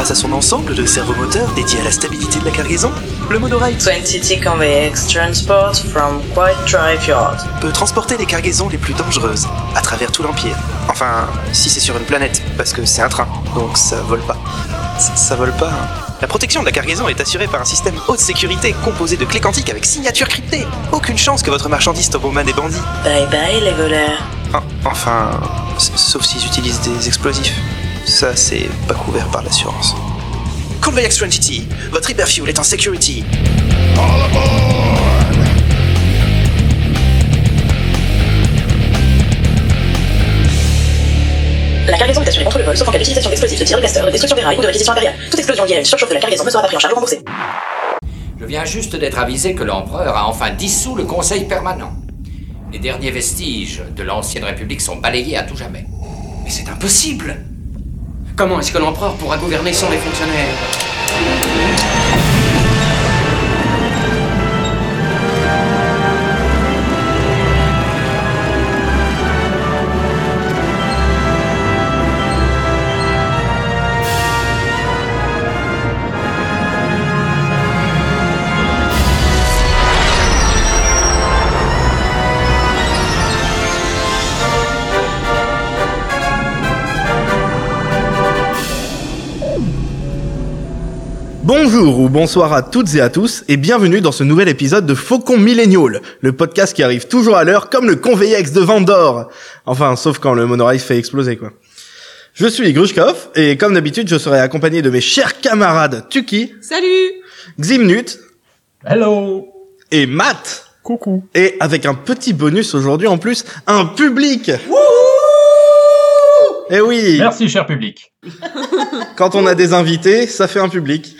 grâce à son ensemble de servomoteurs dédiés à la stabilité de la cargaison, le monorail 20T Convex Transport from Quiet Drive Yard peut transporter les cargaisons les plus dangereuses à travers tout l'Empire. Enfin, si c'est sur une planète, parce que c'est un train, donc ça vole pas. Ça vole pas, hein. La protection de la cargaison est assurée par un système haute sécurité composé de clés quantiques avec signature cryptée. Aucune chance que votre marchandise tombe aux mains des bandits. Bye bye les voleurs. Enfin, sauf s'ils utilisent des explosifs. Ça, c'est pas couvert par l'assurance. Convex 20T, votre hyperfuel est en security. All aboard! La cargaison est assurée contre le vol, sauf en cas d'utilisation d'explosifs, de tir de blaster, de destruction des rails ou de réquisition impériale. Toute explosion liée à une surchauffe de la cargaison ne sera pas prise en charge ou remboursée. Je viens juste d'être avisé que l'empereur a enfin dissous le conseil permanent. Les derniers vestiges de l'ancienne république sont balayés à tout jamais. Mais c'est impossible! Comment est-ce que l'empereur pourra gouverner sans les fonctionnaires? Bonjour ou bonsoir à toutes et à tous et bienvenue dans ce nouvel épisode de Faucon Millennial, le podcast qui arrive toujours à l'heure comme le Conveyex de Vandor. Enfin, sauf quand le monorail se fait exploser, quoi. Je suis Grushkov et comme d'habitude, je serai accompagné de mes chers camarades Tuki. Salut. Ximnut. Hello. Et Matt. Coucou. Et avec un petit bonus aujourd'hui en plus, un public. Wouhou. Eh oui. Merci, cher public. Quand on a des invités, ça fait un public.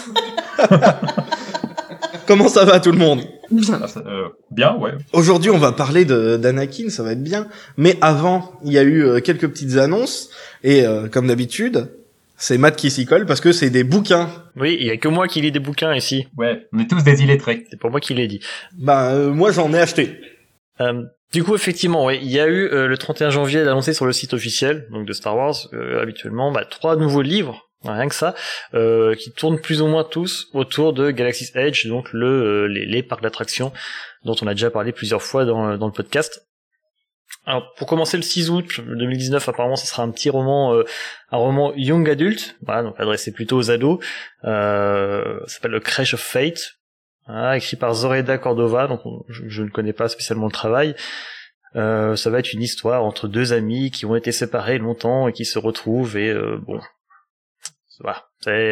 Comment ça va tout le monde? Bien, ouais. Aujourd'hui, on va parler d'Anakin, ça va être bien. Mais avant, il y a eu quelques petites annonces. Et comme d'habitude, c'est Matt qui s'y colle parce que c'est des bouquins. Oui, il y a que moi qui lis des bouquins ici. Ouais, on est tous des illettrés. C'est pour moi qui l'ai dit. Moi, j'en ai acheté. Du coup, effectivement, oui, il y a eu le 31 janvier annoncé sur le site officiel donc de Star Wars, habituellement, 3 nouveaux livres, rien que ça, qui tournent plus ou moins tous autour de Galaxy's Edge, donc les parcs d'attractions dont on a déjà parlé plusieurs fois dans le podcast. Alors, pour commencer, le 6 août 2019, apparemment, ce sera un petit roman, un roman young adult, voilà, donc adressé plutôt aux ados, ça s'appelle le Crash of Fate. Écrit par Zoraida Cordova, donc je ne connais pas spécialement le travail. Ça va être une histoire entre deux amis qui ont été séparés longtemps et qui se retrouvent et bon, voilà.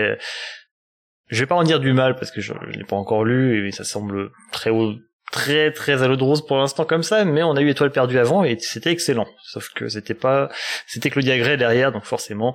Je vais pas en dire du mal parce que je l'ai pas encore lu et ça semble très à l'eau de rose pour l'instant comme ça, mais on a eu Étoile perdue avant et c'était excellent. Sauf que c'était Claudia Gray derrière, donc forcément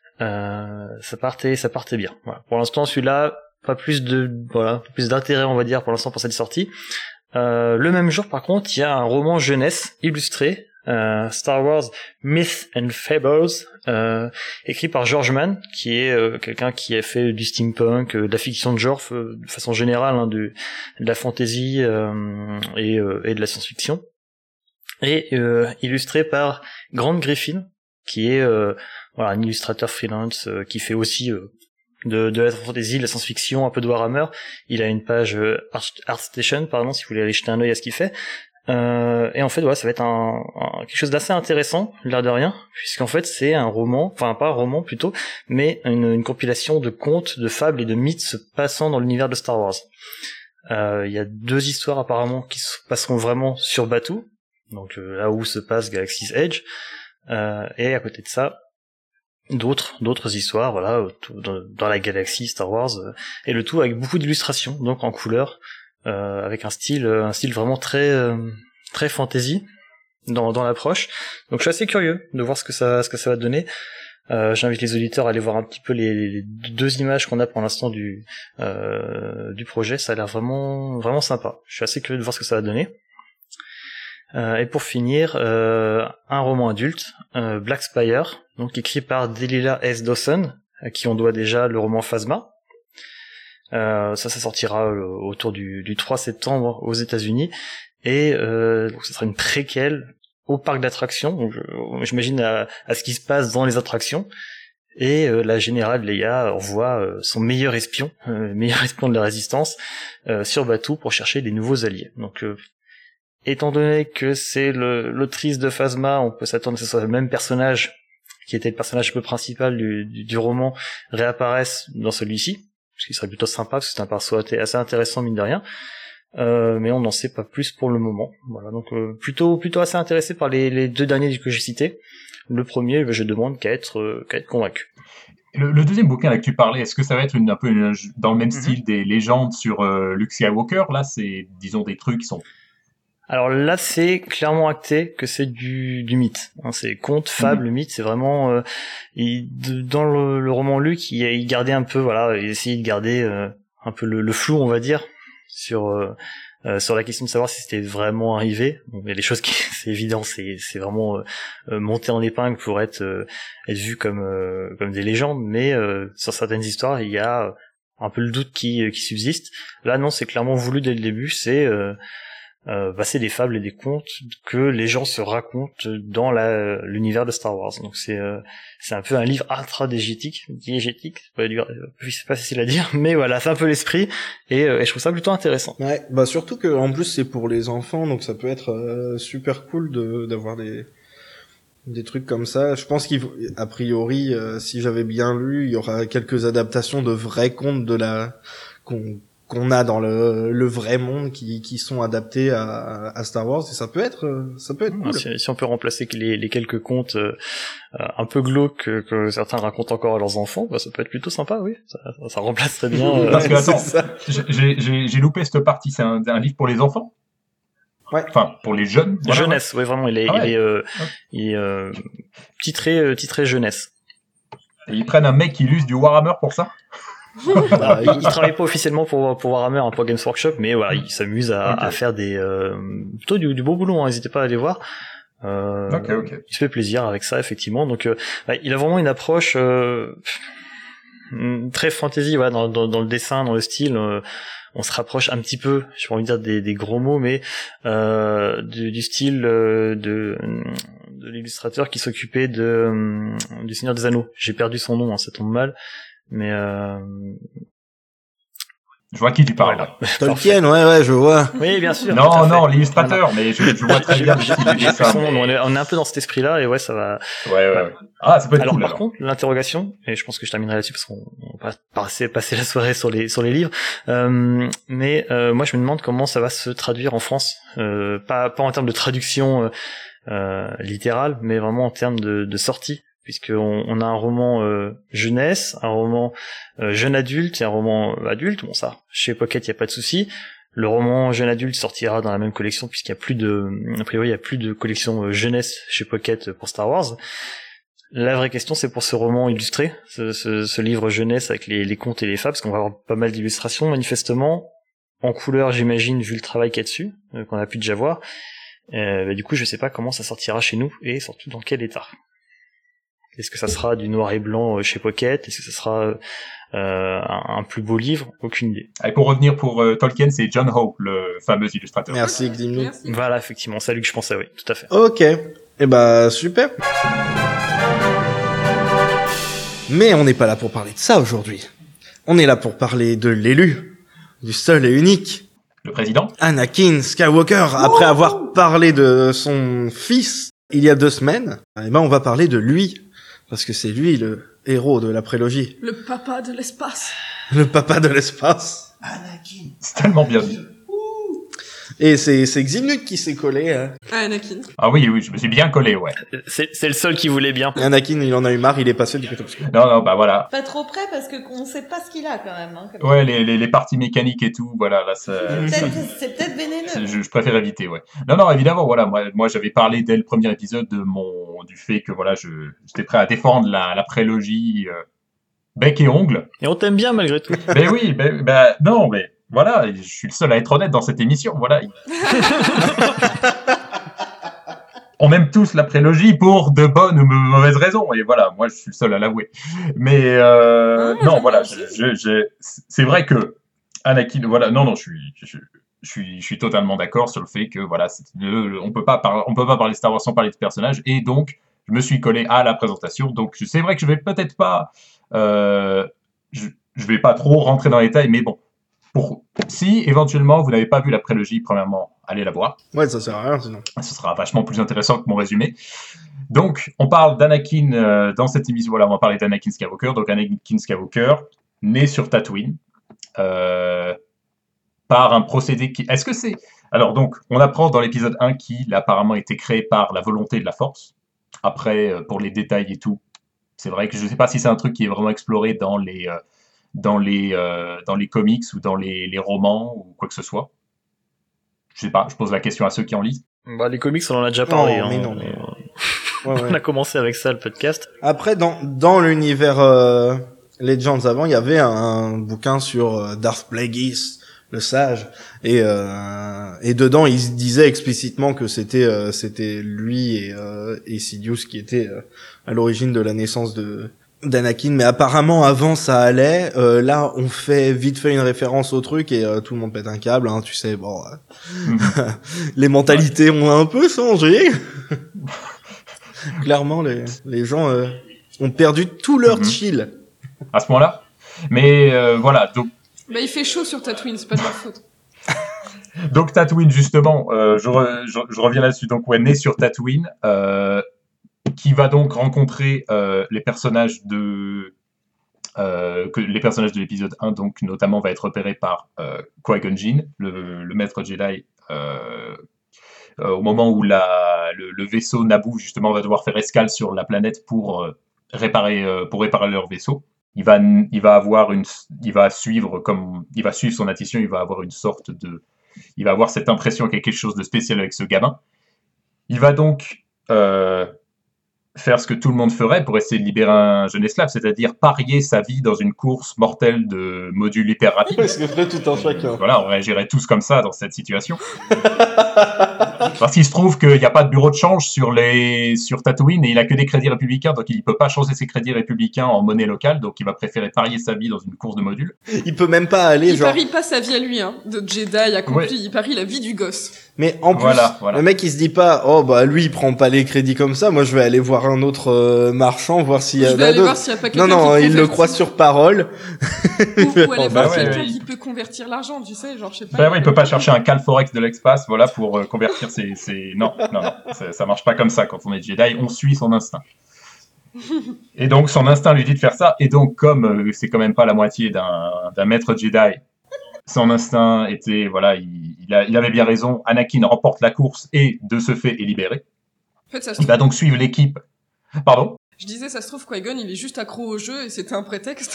ça partait bien. Voilà. Pour l'instant, celui-là, pas plus d'intérêt, on va dire, pour l'instant pour cette sortie. Le même jour, par contre, il y a un roman jeunesse illustré, Star Wars Myths and Fables, écrit par George Mann, qui est quelqu'un qui a fait du steampunk, de la fiction de genre, de façon générale, de la fantasy et de la science-fiction, et illustré par Grant Griffin, qui est un illustrateur freelance qui fait aussi de la fantasy, de la science-fiction, un peu de Warhammer. Il a une page ArtStation, si vous voulez aller jeter un œil à ce qu'il fait. Et en fait, ça va être quelque chose d'assez intéressant, l'air de rien, puisqu'en fait, c'est un roman, enfin pas un roman plutôt, mais une compilation de contes, de fables et de mythes se passant dans l'univers de Star Wars. Il y a 2 histoires apparemment qui se passeront vraiment sur Batuu, donc là où se passe Galaxy's Edge, et à côté de ça, d'autres histoires, voilà, dans la galaxie Star Wars, et le tout avec beaucoup d'illustrations, donc en couleur, avec un style vraiment très fantasy dans l'approche. Donc je suis assez curieux de voir ce que ça va donner. J'invite les auditeurs à aller voir un petit peu les 2 images qu'on a pour l'instant du projet. Ça a l'air vraiment sympa. Je suis assez curieux de voir ce que ça va donner. Et pour finir, un roman adulte, Black Spire, donc écrit par Delilah S. Dawson, à qui on doit déjà le roman Phasma. Ça sortira autour du 3 septembre aux États-Unis, et donc ça sera une préquelle au parc d'attractions. Donc j'imagine à ce qui se passe dans les attractions. Et la générale Leia envoie son meilleur espion de la Résistance, sur Batuu pour chercher des nouveaux alliés. Donc, étant donné que c'est l'autrice de Phasma, on peut s'attendre que ce soit le même personnage, qui était le personnage un peu principal du roman, réapparaisse dans celui-ci, ce qui serait plutôt sympa, parce que c'est un perso assez intéressant, mine de rien. Mais on n'en sait pas plus pour le moment. Voilà, donc plutôt assez intéressé par les deux derniers que j'ai cités. Le premier, je demande qu'à être convaincu. Le deuxième bouquin là que tu parlais, est-ce que ça va être un peu dans le même style des légendes sur Luke Skywalker? Là, c'est, disons, des trucs qui sont... Alors là, c'est clairement acté que c'est du mythe. Hein, c'est conte, fable, mythe. C'est vraiment dans le roman Luke, il gardait un peu, voilà, il essayait de garder un peu le flou, on va dire, sur la question de savoir si c'était vraiment arrivé. Bon, il y a des choses qui, c'est évident, c'est vraiment monté en épingle pour être vu comme des légendes, mais sur certaines histoires, il y a un peu le doute qui subsiste. Là, non, c'est clairement voulu dès le début. C'est des fables et des contes que les gens se racontent dans l'univers de Star Wars. Donc c'est un peu un livre diégétique, c'est pas facile à dire, mais voilà, c'est un peu l'esprit, et je trouve ça plutôt intéressant. Ouais, bah surtout que en plus c'est pour les enfants, donc ça peut être super cool d'avoir des trucs comme ça. Je pense qu'a priori, si j'avais bien lu, il y aura quelques adaptations de vrais contes qu'on a dans le vrai monde qui sont adaptés à Star Wars, et ça peut être cool. Si on peut remplacer les quelques contes un peu glauques que certains racontent encore à leurs enfants, bah, ça peut être plutôt sympa, oui. Ça remplace très bien. Parce que attends, j'ai loupé cette partie. C'est un livre pour les enfants? Ouais. Enfin, pour les jeunes. Voilà, jeunesse, ouais, vraiment. Il est titré jeunesse. Et ils prennent un mec qui illustre du Warhammer pour ça? Il travaille pas officiellement pour Warhammer, pour Games Workshop, mais voilà, il s'amuse à faire plutôt du beau boulot, hein, n'hésitez pas à aller voir. Il se fait plaisir avec ça, effectivement. Donc il a vraiment une approche très fantasy, voilà, dans le dessin, dans le style. On se rapproche un petit peu, j'ai pas envie de dire des gros mots, mais du style de l'illustrateur qui s'occupait du Seigneur des Anneaux. J'ai perdu son nom, hein, ça tombe mal. Mais je vois qui tu parles. Voilà. Tolkien, ouais, je vois. Oui, bien sûr. Non, l'illustrateur, mais je vois très bien. On est un peu dans cet esprit-là, et ouais, ça va. Ouais. Ah, ça peut être cool. Par contre, l'interrogation, et je pense que je terminerai là-dessus parce qu'on va passer la soirée sur les livres. Mais moi, je me demande comment ça va se traduire en France. Pas en termes de traduction littérale, mais vraiment en termes de sortie. Puisqu'on a un roman jeunesse, un roman jeune adulte et un roman adulte. Bon, ça, chez Pocket, il y a pas de souci. Le roman jeune adulte sortira dans la même collection, puisqu'il y a a priori, il y a plus de collection jeunesse chez Pocket pour Star Wars. La vraie question, c'est pour ce roman illustré, ce livre jeunesse avec les contes et les fables, parce qu'on va avoir pas mal d'illustrations, manifestement, en couleur, j'imagine, vu le travail qu'il y a dessus, qu'on a pu déjà voir. Du coup, je sais pas comment ça sortira chez nous, et surtout dans quel état. Est-ce que ça sera du noir et blanc chez Pocket? Est-ce que ça sera un plus beau livre? Aucune idée. Et pour revenir pour Tolkien, c'est John Howe, le fameux illustrateur. Merci, Glimmy. Voilà, effectivement, c'est à lui que je pensais, oui, tout à fait. Ok, et bah super. Mais on n'est pas là pour parler de ça aujourd'hui. On est là pour parler de l'élu, du seul et unique. Le président Anakin Skywalker. Après avoir parlé de son fils il y a 2 semaines, et ben on va parler de lui. Parce que c'est lui le héros de la prélogie. Le papa de l'espace. Le papa de l'espace. Anakin. C'est tellement bien dit. Et c'est Xinut qui s'est collé. Hein. Anakin. Ah oui, je me suis bien collé, ouais. C'est le seul qui voulait bien. Et Anakin, il en a eu marre, il est passé du côté obscur. Non, bah voilà. Pas trop près parce qu'on sait pas ce qu'il a quand même. Hein, ouais, les parties mécaniques et tout, voilà, là, ça... C'est peut-être vénéneux. Je préfère éviter, ouais. Non, évidemment, voilà, moi j'avais parlé dès le premier épisode du fait que, voilà, j'étais prêt à défendre la prélogie bec et ongle. Et on t'aime bien malgré tout. Mais oui, non, mais... Voilà, je suis le seul à être honnête dans cette émission, voilà. On aime tous la prélogie pour de bonnes ou mauvaises raisons, et voilà, moi je suis le seul à l'avouer. Mais non, voilà, c'est vrai que Anakin, voilà, non, je suis totalement d'accord sur le fait que voilà, on peut pas parler de Star Wars sans parler de ce personnage, et donc me suis collé à la présentation. Donc c'est vrai que je vais peut-être pas, je vais pas trop rentrer dans les détails, mais bon, si éventuellement vous n'avez pas vu la prélogie, premièrement, allez la voir. Ouais, ça sert à rien sinon. Ce sera vachement plus intéressant que mon résumé. Donc, on parle d'Anakin dans cette émission. Voilà, on va parler d'Anakin Skywalker. Donc, Anakin Skywalker, né sur Tatooine, par un procédé qui... Est-ce que c'est... Alors, donc, on apprend dans l'épisode 1 qu'il a apparemment été créé par la volonté de la Force. Après, pour les détails et tout, c'est vrai que je ne sais pas si c'est un truc qui est vraiment exploré dans les comics ou dans les romans ou quoi que ce soit. Je sais pas, je pose la question à ceux qui en lisent. Bah, les comics, on en a déjà parlé. Non, hein, mais non. mais, Ouais, ouais. On a commencé avec ça, le podcast. Après, dans l'univers Legends avant, il y avait un bouquin sur Darth Plagueis, le sage, et dedans, il se disait explicitement que c'était lui et Sidious qui étaient à l'origine de la naissance d'Anakin, mais apparemment avant ça allait. Là, on fait vite fait une référence au truc et tout le monde pète un câble, hein, tu sais. Bon, les mentalités ont un peu changé. Clairement, les gens ont perdu tout leur chill. À ce moment-là. Mais voilà, donc... Bah, il fait chaud sur Tatooine, c'est pas de leur faute. Donc Tatooine, justement, je reviens là-dessus. Donc, ouais, né sur Tatooine, qui va donc rencontrer les personnages de l'épisode 1, donc notamment va être repéré par Qui-Gon Jinn, le maître Jedi, au moment où le vaisseau Naboo justement va devoir faire escale sur la planète pour réparer leur vaisseau. Il va suivre son intuition, il va avoir cette impression qu'il y a quelque chose de spécial avec ce gamin. Il va donc faire ce que tout le monde ferait pour essayer de libérer un jeune esclave, c'est-à-dire parier sa vie dans une course mortelle de modules hyper rapides. Parce que ferait tout un chacun. Voilà, on réagirait tous comme ça dans cette situation. Parce qu'il se trouve qu'il n'y a pas de bureau de change sur Tatooine et il a que des crédits républicains, donc il ne peut pas changer ses crédits républicains en monnaie locale, donc il va préférer parier sa vie dans une course de modules. Il peut même pas aller, il parie pas sa vie à lui, hein, de Jedi accompli, ouais. Il parie la vie du gosse. Mais en plus, voilà. Le mec il se dit pas, oh bah lui il prend pas les crédits comme ça, moi je vais aller voir un autre marchand, voir s'il y a Je vais aller voir s'il y a pas quelqu'un Non, qui il le croit sur parole. Ou aller voir quelqu'un qui peut convertir l'argent, tu sais, genre je sais pas. Bah ouais, il peut pas chercher un cal forex de l'espace, voilà, pour convertir ses... Non, ça marche pas comme ça quand on est Jedi, on suit son instinct. Et donc son instinct lui dit de faire ça, et donc comme c'est quand même pas la moitié d'un maître Jedi, son instinct était, voilà, il avait bien raison, Anakin remporte la course et de ce fait est libéré. En fait, il va donc suivre l'équipe. Pardon ? Je disais, ça se trouve, Qui-Gon, il est juste accro au jeu et c'était un prétexte.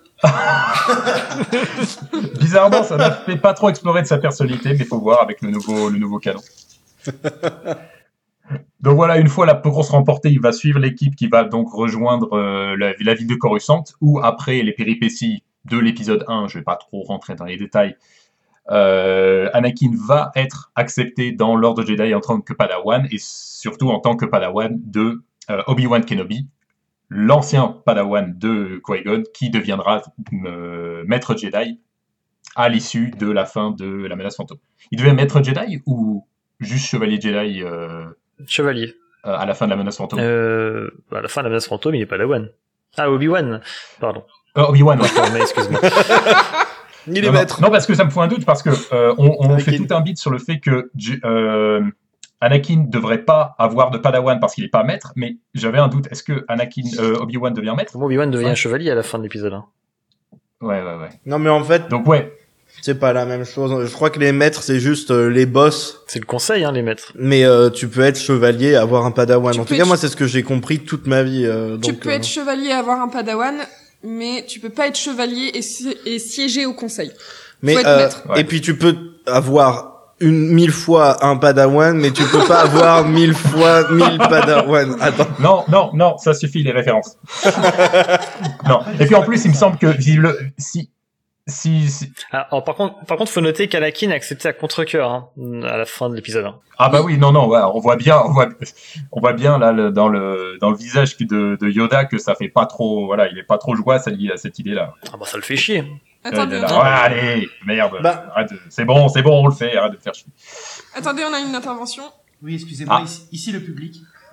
Bizarrement, ça n'a fait pas trop explorer de sa personnalité, mais faut voir avec le nouveau canon. Donc voilà, une fois la course remportée, il va suivre l'équipe qui va donc rejoindre la ville de Coruscant, où après les péripéties de l'épisode 1, je vais pas trop rentrer dans les détails, Anakin va être accepté dans l'ordre Jedi en tant que Padawan, et surtout en tant que Padawan de Obi-Wan Kenobi, l'ancien Padawan de Qui-Gon, qui deviendra maître Jedi à l'issue de la fin de la menace fantôme. Il devient maître Jedi ou juste chevalier Jedi Chevalier. À la fin de la menace fantôme. À la fin de la menace fantôme, il est Padawan. Ah, Obi-Wan, pardon. Obi-Wan, ouais. Mais excuse-moi. Il est maître. Non, parce que ça me fout un doute, parce que on fait tout un bit sur le fait que Anakin devrait pas avoir de Padawan parce qu'il est pas maître, mais j'avais un doute. Est-ce que Obi-Wan devient maître ? Obi-Wan devient chevalier à la fin de l'épisode 1. Ouais. Non, mais en fait. Donc, ouais. C'est pas la même chose. Je crois que les maîtres, c'est juste les boss. C'est le conseil, hein, les maîtres. Mais tu peux être chevalier et avoir un Padawan. En tout cas, moi, c'est ce que j'ai compris toute ma vie. Tu peux être chevalier et avoir un Padawan, mais tu peux pas être chevalier et siéger au conseil. Mais faut être maître. Et puis tu peux avoir 1000 fois un Padawan, mais tu peux pas avoir 1000 fois 1000 Padawan. Attends. Non, ça suffit les références. Non. Et puis en plus, il me semble que si. Alors, par contre, faut noter qu'Anakin a accepté à contre-cœur, hein, à la fin de l'épisode 1. Ah bah oui, non, ouais, on voit bien là dans le visage de Yoda que ça fait pas trop, voilà, il est pas trop joyeux à cette idée-là. Ah bah ça le fait chier. Attendez, allez, merde, arrête, c'est bon, on le fait, arrête de faire chier. Attendez, on a une intervention. Oui, excusez-moi, ici le public.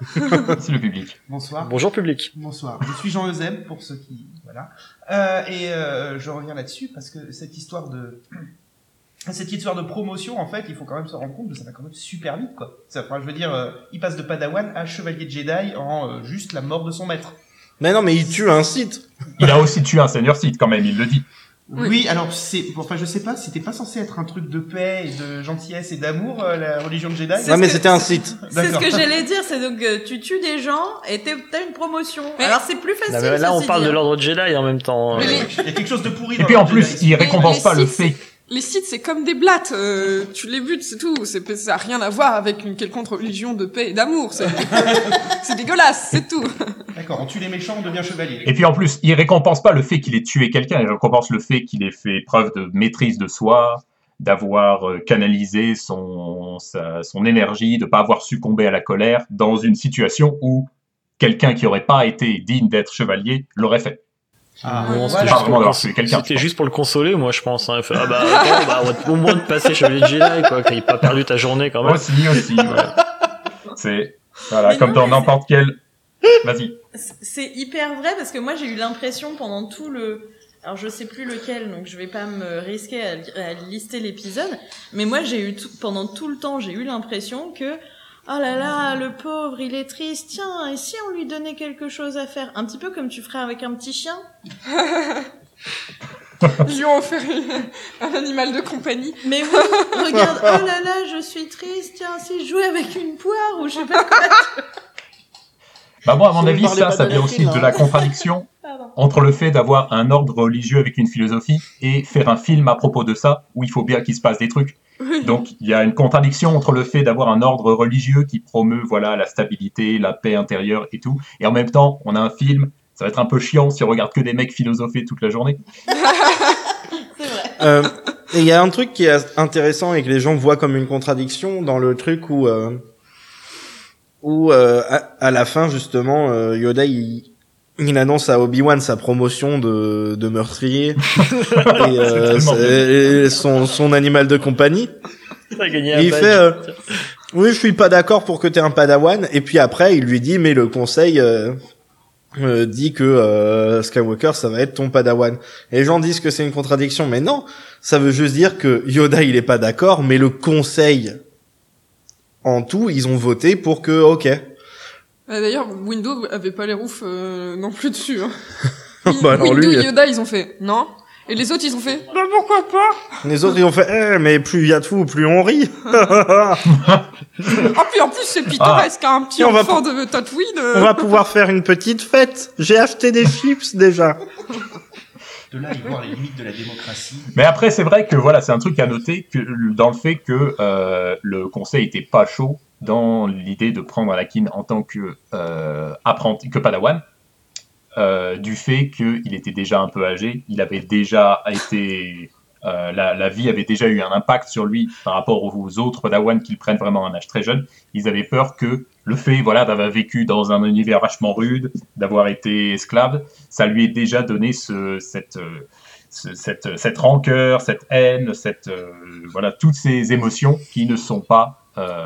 C'est le public. Bonsoir. Bonjour public. Bonsoir. Je suis Jean Euseb, pour ceux qui... Voilà. Je reviens là-dessus parce que cette histoire de promotion, en fait, il faut quand même se rendre compte que ça va quand même super vite, quoi. Enfin, je veux dire, il passe de Padawan à Chevalier de Jedi en juste la mort de son maître. Mais non, mais il tue un Sith. Il a aussi tué un Seigneur Sith, quand même, il le dit. Oui, alors je sais pas, c'était pas censé être un truc de paix et de gentillesse et d'amour, la religion de Jedi. Non, mais c'était un Sith. C'est ce que j'allais dire, c'est donc tu tues des gens et t'as une promotion. Alors c'est plus facile. Non, mais là, on parle de l'ordre Jedi en même temps. Il y a quelque chose de pourri. Et puis en plus, il récompense pas le fait. Les Sith, c'est comme des blattes. Tu les butes, c'est tout. Ça a rien à voir avec une quelconque religion de paix et d'amour. C'est dégueulasse, c'est tout. D'accord, on tue les méchants, on devient chevalier. Et puis en plus, il récompense pas le fait qu'il ait tué quelqu'un, il récompense le fait qu'il ait fait preuve de maîtrise de soi, d'avoir canalisé son énergie, de pas avoir succombé à la colère dans une situation où quelqu'un qui aurait pas été digne d'être chevalier l'aurait fait. Non, c'était juste pour le consoler, moi je pense. Hein. Fait, on va au moins te passer Chevalier de Jedi, quoi, qu'il n'ait pas perdu ta journée quand même. Aussi, ouais. C'est comme dans n'importe quel. Vas-y. C'est hyper vrai parce que moi j'ai eu l'impression pendant tout le... Alors je sais plus lequel, donc je vais pas me risquer à lister l'épisode, mais moi pendant tout le temps j'ai eu l'impression que oh là là, le pauvre, il est triste. Tiens, et si on lui donnait quelque chose à faire? Un petit peu comme tu ferais avec un petit chien. Ils lui ont offert un animal de compagnie. Mais oui, regarde, oh là là, je suis triste. Tiens, si je jouais avec une poire ou je sais pas quoi. Bah moi, à mon avis, ça vient aussi de la contradiction entre le fait d'avoir un ordre religieux avec une philosophie et faire un film à propos de ça, où il faut bien qu'il se passe des trucs. Oui. Donc, il y a une contradiction entre le fait d'avoir un ordre religieux qui promeut, la stabilité, la paix intérieure et tout, et en même temps, on a un film, ça va être un peu chiant si on regarde que des mecs philosopher toute la journée. C'est vrai. Et il y a un truc qui est intéressant et que les gens voient comme une contradiction dans le truc où à la fin, justement, Yoda, il annonce à Obi-Wan sa promotion de meurtrier et son animal de compagnie. Et il fait oui, je suis pas d'accord pour que t'aies un Padawan. Et puis après, il lui dit mais le conseil dit que Skywalker ça va être ton Padawan. Et les gens disent que c'est une contradiction, mais non, ça veut juste dire que Yoda il est pas d'accord, mais le conseil en tout, ils ont voté pour que OK. D'ailleurs, Windows avait pas les roufs non plus dessus. Hein. Bah non, Windows lui... et Yoda, ils ont fait non. Et les autres, ils ont fait bah pourquoi pas. Les autres, ils ont fait mais plus il y a de fous, plus on rit. Ah puis en plus, c'est pittoresque, un petit enfant de Tatooine. On va pouvoir faire une petite fête. J'ai acheté des chips déjà. De là, y voir les limites de la démocratie. Mais après, c'est vrai que c'est un truc à noter que dans le fait que le conseil était pas chaud dans l'idée de prendre Anakin en tant que apprenti, que Padawan, du fait qu'il était déjà un peu âgé, il avait déjà été, la vie avait déjà eu un impact sur lui par rapport aux autres Padawan qu'ils prennent vraiment à un âge très jeune. Ils avaient peur que le fait, d'avoir vécu dans un univers vachement rude, d'avoir été esclave, ça lui ait déjà donné cette rancœur, cette haine, toutes ces émotions qui ne sont pas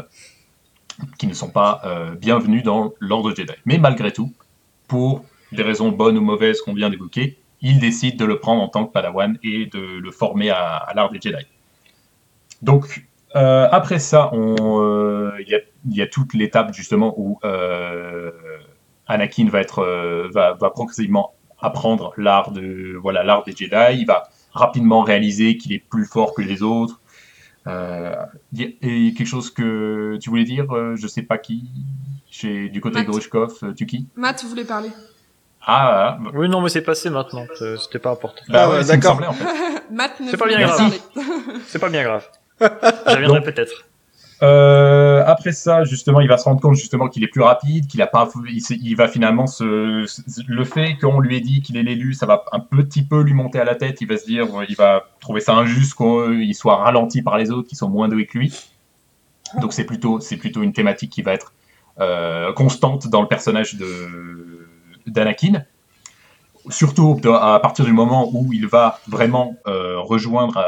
bienvenues dans l'ordre Jedi. Mais malgré tout, pour des raisons bonnes ou mauvaises qu'on vient d'évoquer, il décide de le prendre en tant que Padawan et de le former à l'art des Jedi. Donc, après ça, il y a toute l'étape justement où Anakin va progressivement apprendre l'art des Jedi. Il va rapidement réaliser qu'il est plus fort que les autres. Et quelque chose que tu voulais dire, je sais pas qui, du côté de Grushkov, tu qui? Matt voulait parler. Ah. Oui, non, mais c'est passé maintenant. C'était pas important. D'accord. Matt ne c'est pas bien grave. C'est pas bien grave. J'y reviendrai peut-être. Après ça, justement, il va se rendre compte justement qu'il est plus rapide, il va finalement le fait qu'on lui ait dit qu'il est l'élu, ça va un petit peu lui monter à la tête. Il va se dire, il va trouver ça injuste qu'il soit ralenti par les autres qui sont moins doués que lui. Donc c'est plutôt une thématique qui va être constante dans le personnage d'Anakin. Surtout à partir du moment où il va vraiment rejoindre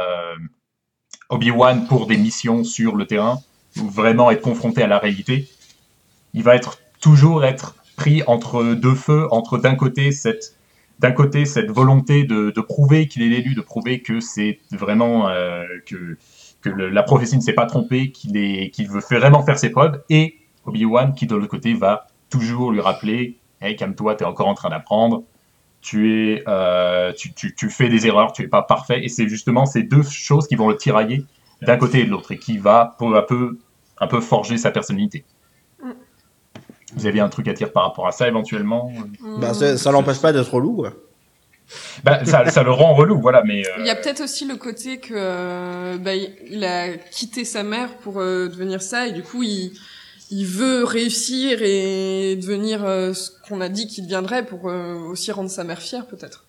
Obi-Wan pour des missions sur le terrain, vraiment être confronté à la réalité, il va être toujours être pris entre deux feux, entre d'un côté cette volonté de prouver qu'il est l'élu, de prouver que c'est vraiment que la prophétie ne s'est pas trompée, qu'il veut vraiment faire ses preuves, et Obi-Wan qui de l'autre côté va toujours lui rappeler hey, calme-toi, t'es encore en train d'apprendre, tu fais des erreurs, tu es pas parfait, et c'est justement ces deux choses qui vont le tirailler d'un côté et de l'autre, et qui va peu à peu un peu forger sa personnalité. Vous avez un truc à dire par rapport à ça éventuellement? Bah, ça l'empêche pas d'être relou, quoi. Bah, ça le rend relou, voilà, mais... Il y a peut-être aussi le côté que il a quitté sa mère pour devenir ça, et du coup, il veut réussir et devenir ce qu'on a dit qu'il deviendrait pour aussi rendre sa mère fière, peut-être.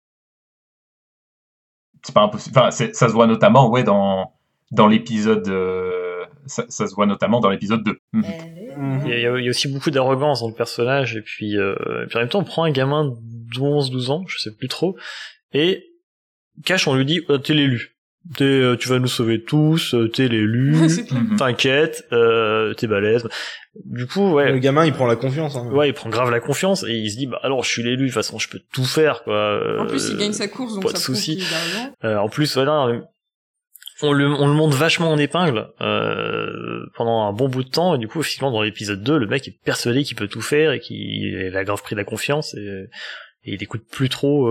C'est pas impossible. Enfin, ça se voit notamment, ouais, dans l'épisode... ça se voit notamment dans l'épisode 2. Il y a aussi beaucoup d'arrogance dans le personnage, et puis en même temps, on prend un gamin d'11-12 ans, je sais plus trop, et Cash, on lui dit t'es l'élu. Tu vas nous sauver tous, t'es l'élu, t'inquiète, t'es balèze. Du coup, ouais. Le gamin, il prend la confiance. Hein. Ouais, il prend grave la confiance, et il se dit, bah alors, je suis l'élu, de toute façon, je peux tout faire, quoi. En plus, il gagne sa course, donc pas ça de prouve souci. qu'il est arrivant. En plus, voilà, on le monte vachement en épingle pendant un bon bout de temps, et du coup, effectivement, dans l'épisode 2, le mec est persuadé qu'il peut tout faire, et qu'il a grave pris de la confiance, et il écoute plus trop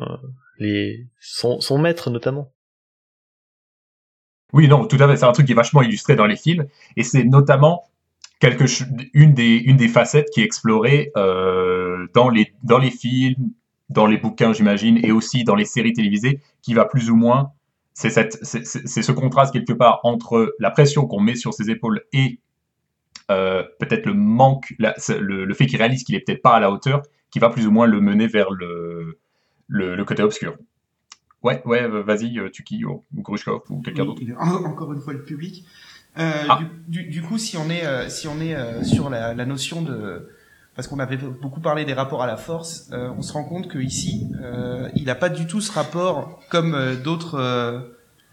son maître, notamment. Oui, non, tout à fait. C'est un truc qui est vachement illustré dans les films, et c'est notamment une des facettes qui est explorée dans les films, dans les bouquins, j'imagine, et aussi dans les séries télévisées, qui va plus ou moins... C'est ce contraste quelque part entre la pression qu'on met sur ses épaules et peut-être le manque, le fait qu'il réalise qu'il est peut-être pas à la hauteur, qui va plus ou moins le mener vers le côté obscur. Ouais, vas-y, Tuki ou Grushkov ou quelqu'un d'autre. Encore une fois le public. Du coup, si on est sur la notion de, parce qu'on avait beaucoup parlé des rapports à la force, on se rend compte que ici, il n'a pas du tout ce rapport comme d'autres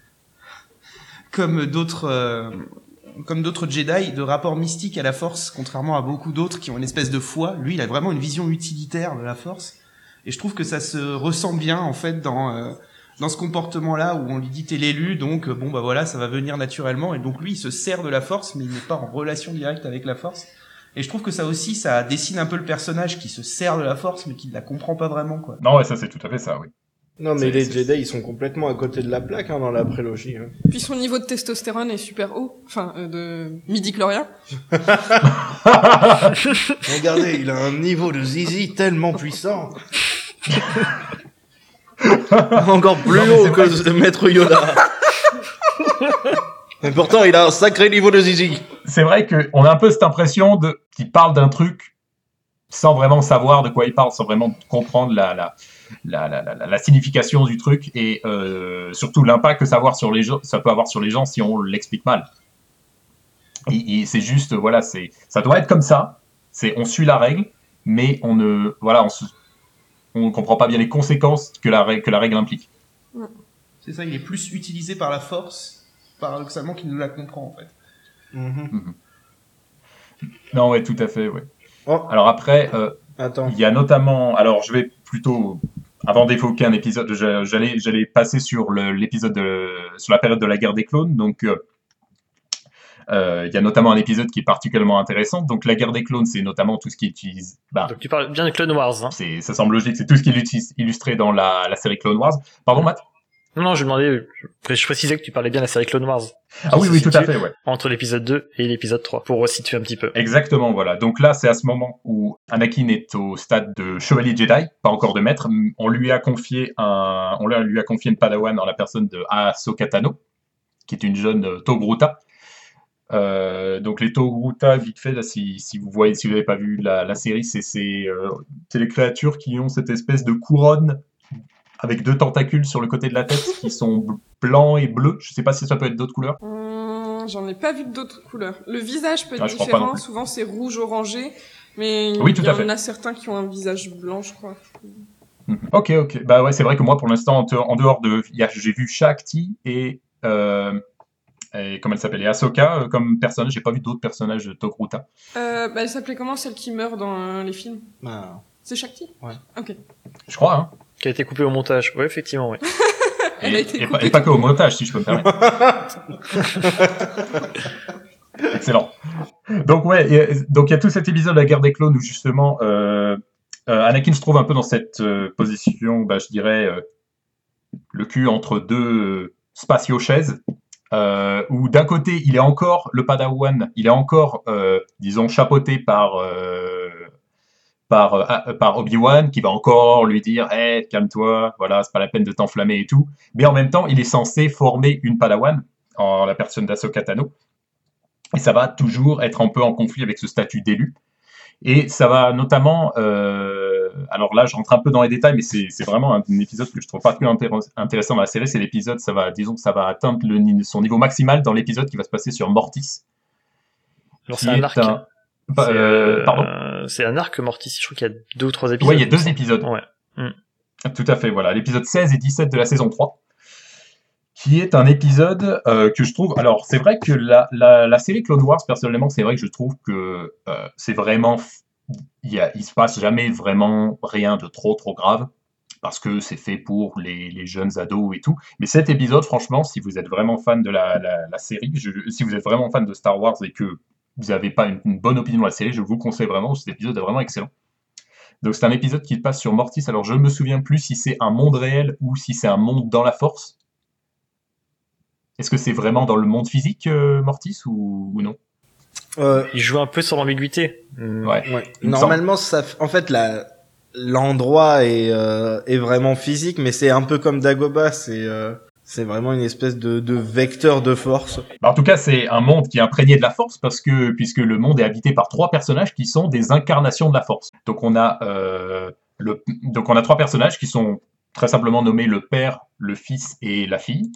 Jedi, de rapport mystique à la force, contrairement à beaucoup d'autres qui ont une espèce de foi. Lui, il a vraiment une vision utilitaire de la force, et je trouve que ça se ressent bien en fait dans ce comportement-là où on lui dit t'es l'élu, donc bon bah voilà, ça va venir naturellement, et donc lui il se sert de la force, mais il n'est pas en relation directe avec la force. Et je trouve que ça aussi, ça dessine un peu le personnage qui se sert de la force, mais qui ne la comprend pas vraiment, quoi. Non, ouais, ça c'est tout à fait ça, oui. Non, mais les Jedi, ils sont complètement à côté de la plaque dans la prélogie. Hein. Puis son niveau de testostérone est super haut, enfin de midi-chlorien. Regardez, il a un niveau de zizi tellement puissant. Encore plus haut que Maître Yoda. Mais pourtant, il a un sacré niveau de zizi. C'est vrai qu'on a un peu cette impression qu'il parle d'un truc sans vraiment savoir de quoi il parle, sans vraiment comprendre la signification du truc, et surtout l'impact que ça peut avoir sur les gens si on l'explique mal. Et c'est juste, voilà, ça doit être comme ça. On suit la règle, mais on ne comprend pas bien les conséquences que la règle implique. C'est ça, il est plus utilisé par la force, paradoxalement, qu'il ne la comprend, en fait. Non, ouais, tout à fait, ouais. Oh. Alors après, il y a notamment... Alors, je vais plutôt... Avant d'évoquer un épisode, j'allais passer sur l'épisode sur la période de la guerre des clones. Donc, il y a notamment un épisode qui est particulièrement intéressant. Donc, la guerre des clones, c'est notamment tout ce qui utilise... Donc, tu parles bien de Clone Wars. Hein. Ça semble logique, c'est tout ce qui est illustré dans la série Clone Wars. Pardon, Matt? Non, je demandais, je précisais que tu parlais bien de la série Clone Wars. Ah oui, tout à fait, ouais. Entre l'épisode 2 et l'épisode 3, pour resituer un petit peu. Exactement, voilà. Donc là, c'est à ce moment où Anakin est au stade de chevalier Jedi, pas encore de maître. On lui a confié une padawan en la personne de Ahsoka Tano, qui est une jeune Togruta. Donc les Togruta, vite fait, là, si vous n'avez pas vu la série, c'est les créatures qui ont cette espèce de couronne avec 2 tentacules sur le côté de la tête qui sont blancs et bleus. Je sais pas si ça peut être d'autres couleurs. J'en ai pas vu d'autres couleurs. Le visage peut être différent. Souvent c'est rouge orangé, mais il y en a certains qui ont un visage blanc, je crois. Ok. Bah ouais, c'est vrai que moi pour l'instant en dehors de, j'ai vu Shakti et Et comment elle s'appelle? Et Ahsoka, comme personnage, j'ai pas vu d'autres personnages de Togruta. Elle s'appelait comment, celle qui meurt dans les films? C'est Shakti? Ouais. Ok. Je crois, hein. Qui a été coupée au montage. Ouais, effectivement, ouais. Et pas que au montage, si je peux me permettre. Excellent. Donc donc il y a tout cet épisode de la guerre des clones où justement Anakin se trouve un peu dans cette position, je dirais, le cul entre deux spatio-chaises, où d'un côté il est encore le Padawan, il est encore, disons, chapeauté par Obi-Wan, qui va encore lui dire hey, calme-toi, voilà, c'est pas la peine de t'enflammer et tout. Mais en même temps, il est censé former une Padawan, en la personne d'Ahsoka Tano. Et ça va toujours être un peu en conflit avec ce statut d'élu. Et ça va notamment... alors là, je rentre un peu dans les détails, mais c'est vraiment un épisode que je trouve pas plus intéressant dans la série. C'est l'épisode, ça va atteindre son niveau maximal dans l'épisode qui va se passer sur Mortis. Alors c'est un arc. Pardon. C'est un arc Mortis, je crois qu'il y a 2 ou 3 épisodes. Ouais, il y a 2 épisodes. Ouais. Tout à fait, voilà. L'épisode 16 et 17 de la saison 3, qui est un épisode que je trouve... Alors, c'est vrai que la série Clone Wars, personnellement, c'est vrai que je trouve que c'est vraiment... Il se passe jamais vraiment rien de trop grave, parce que c'est fait pour les jeunes ados et tout. Mais cet épisode, franchement, si vous êtes vraiment fan de la série, si vous êtes vraiment fan de Star Wars et que vous n'avez pas une bonne opinion de la série, je vous le conseille vraiment, cet épisode est vraiment excellent. Donc c'est un épisode qui passe sur Mortis, alors je ne me souviens plus si c'est un monde réel ou si c'est un monde dans la Force. Est-ce que c'est vraiment dans le monde physique, Mortis, ou non? Il joue un peu sur l'ambiguïté. Ouais. Normalement, en fait, l'endroit est vraiment physique, mais c'est un peu comme Dagobah, c'est vraiment une espèce de vecteur de force. En tout cas, c'est un monde qui est imprégné de la force puisque le monde est habité par 3 personnages qui sont des incarnations de la force. Donc on a 3 personnages qui sont très simplement nommés le père, le fils et la fille.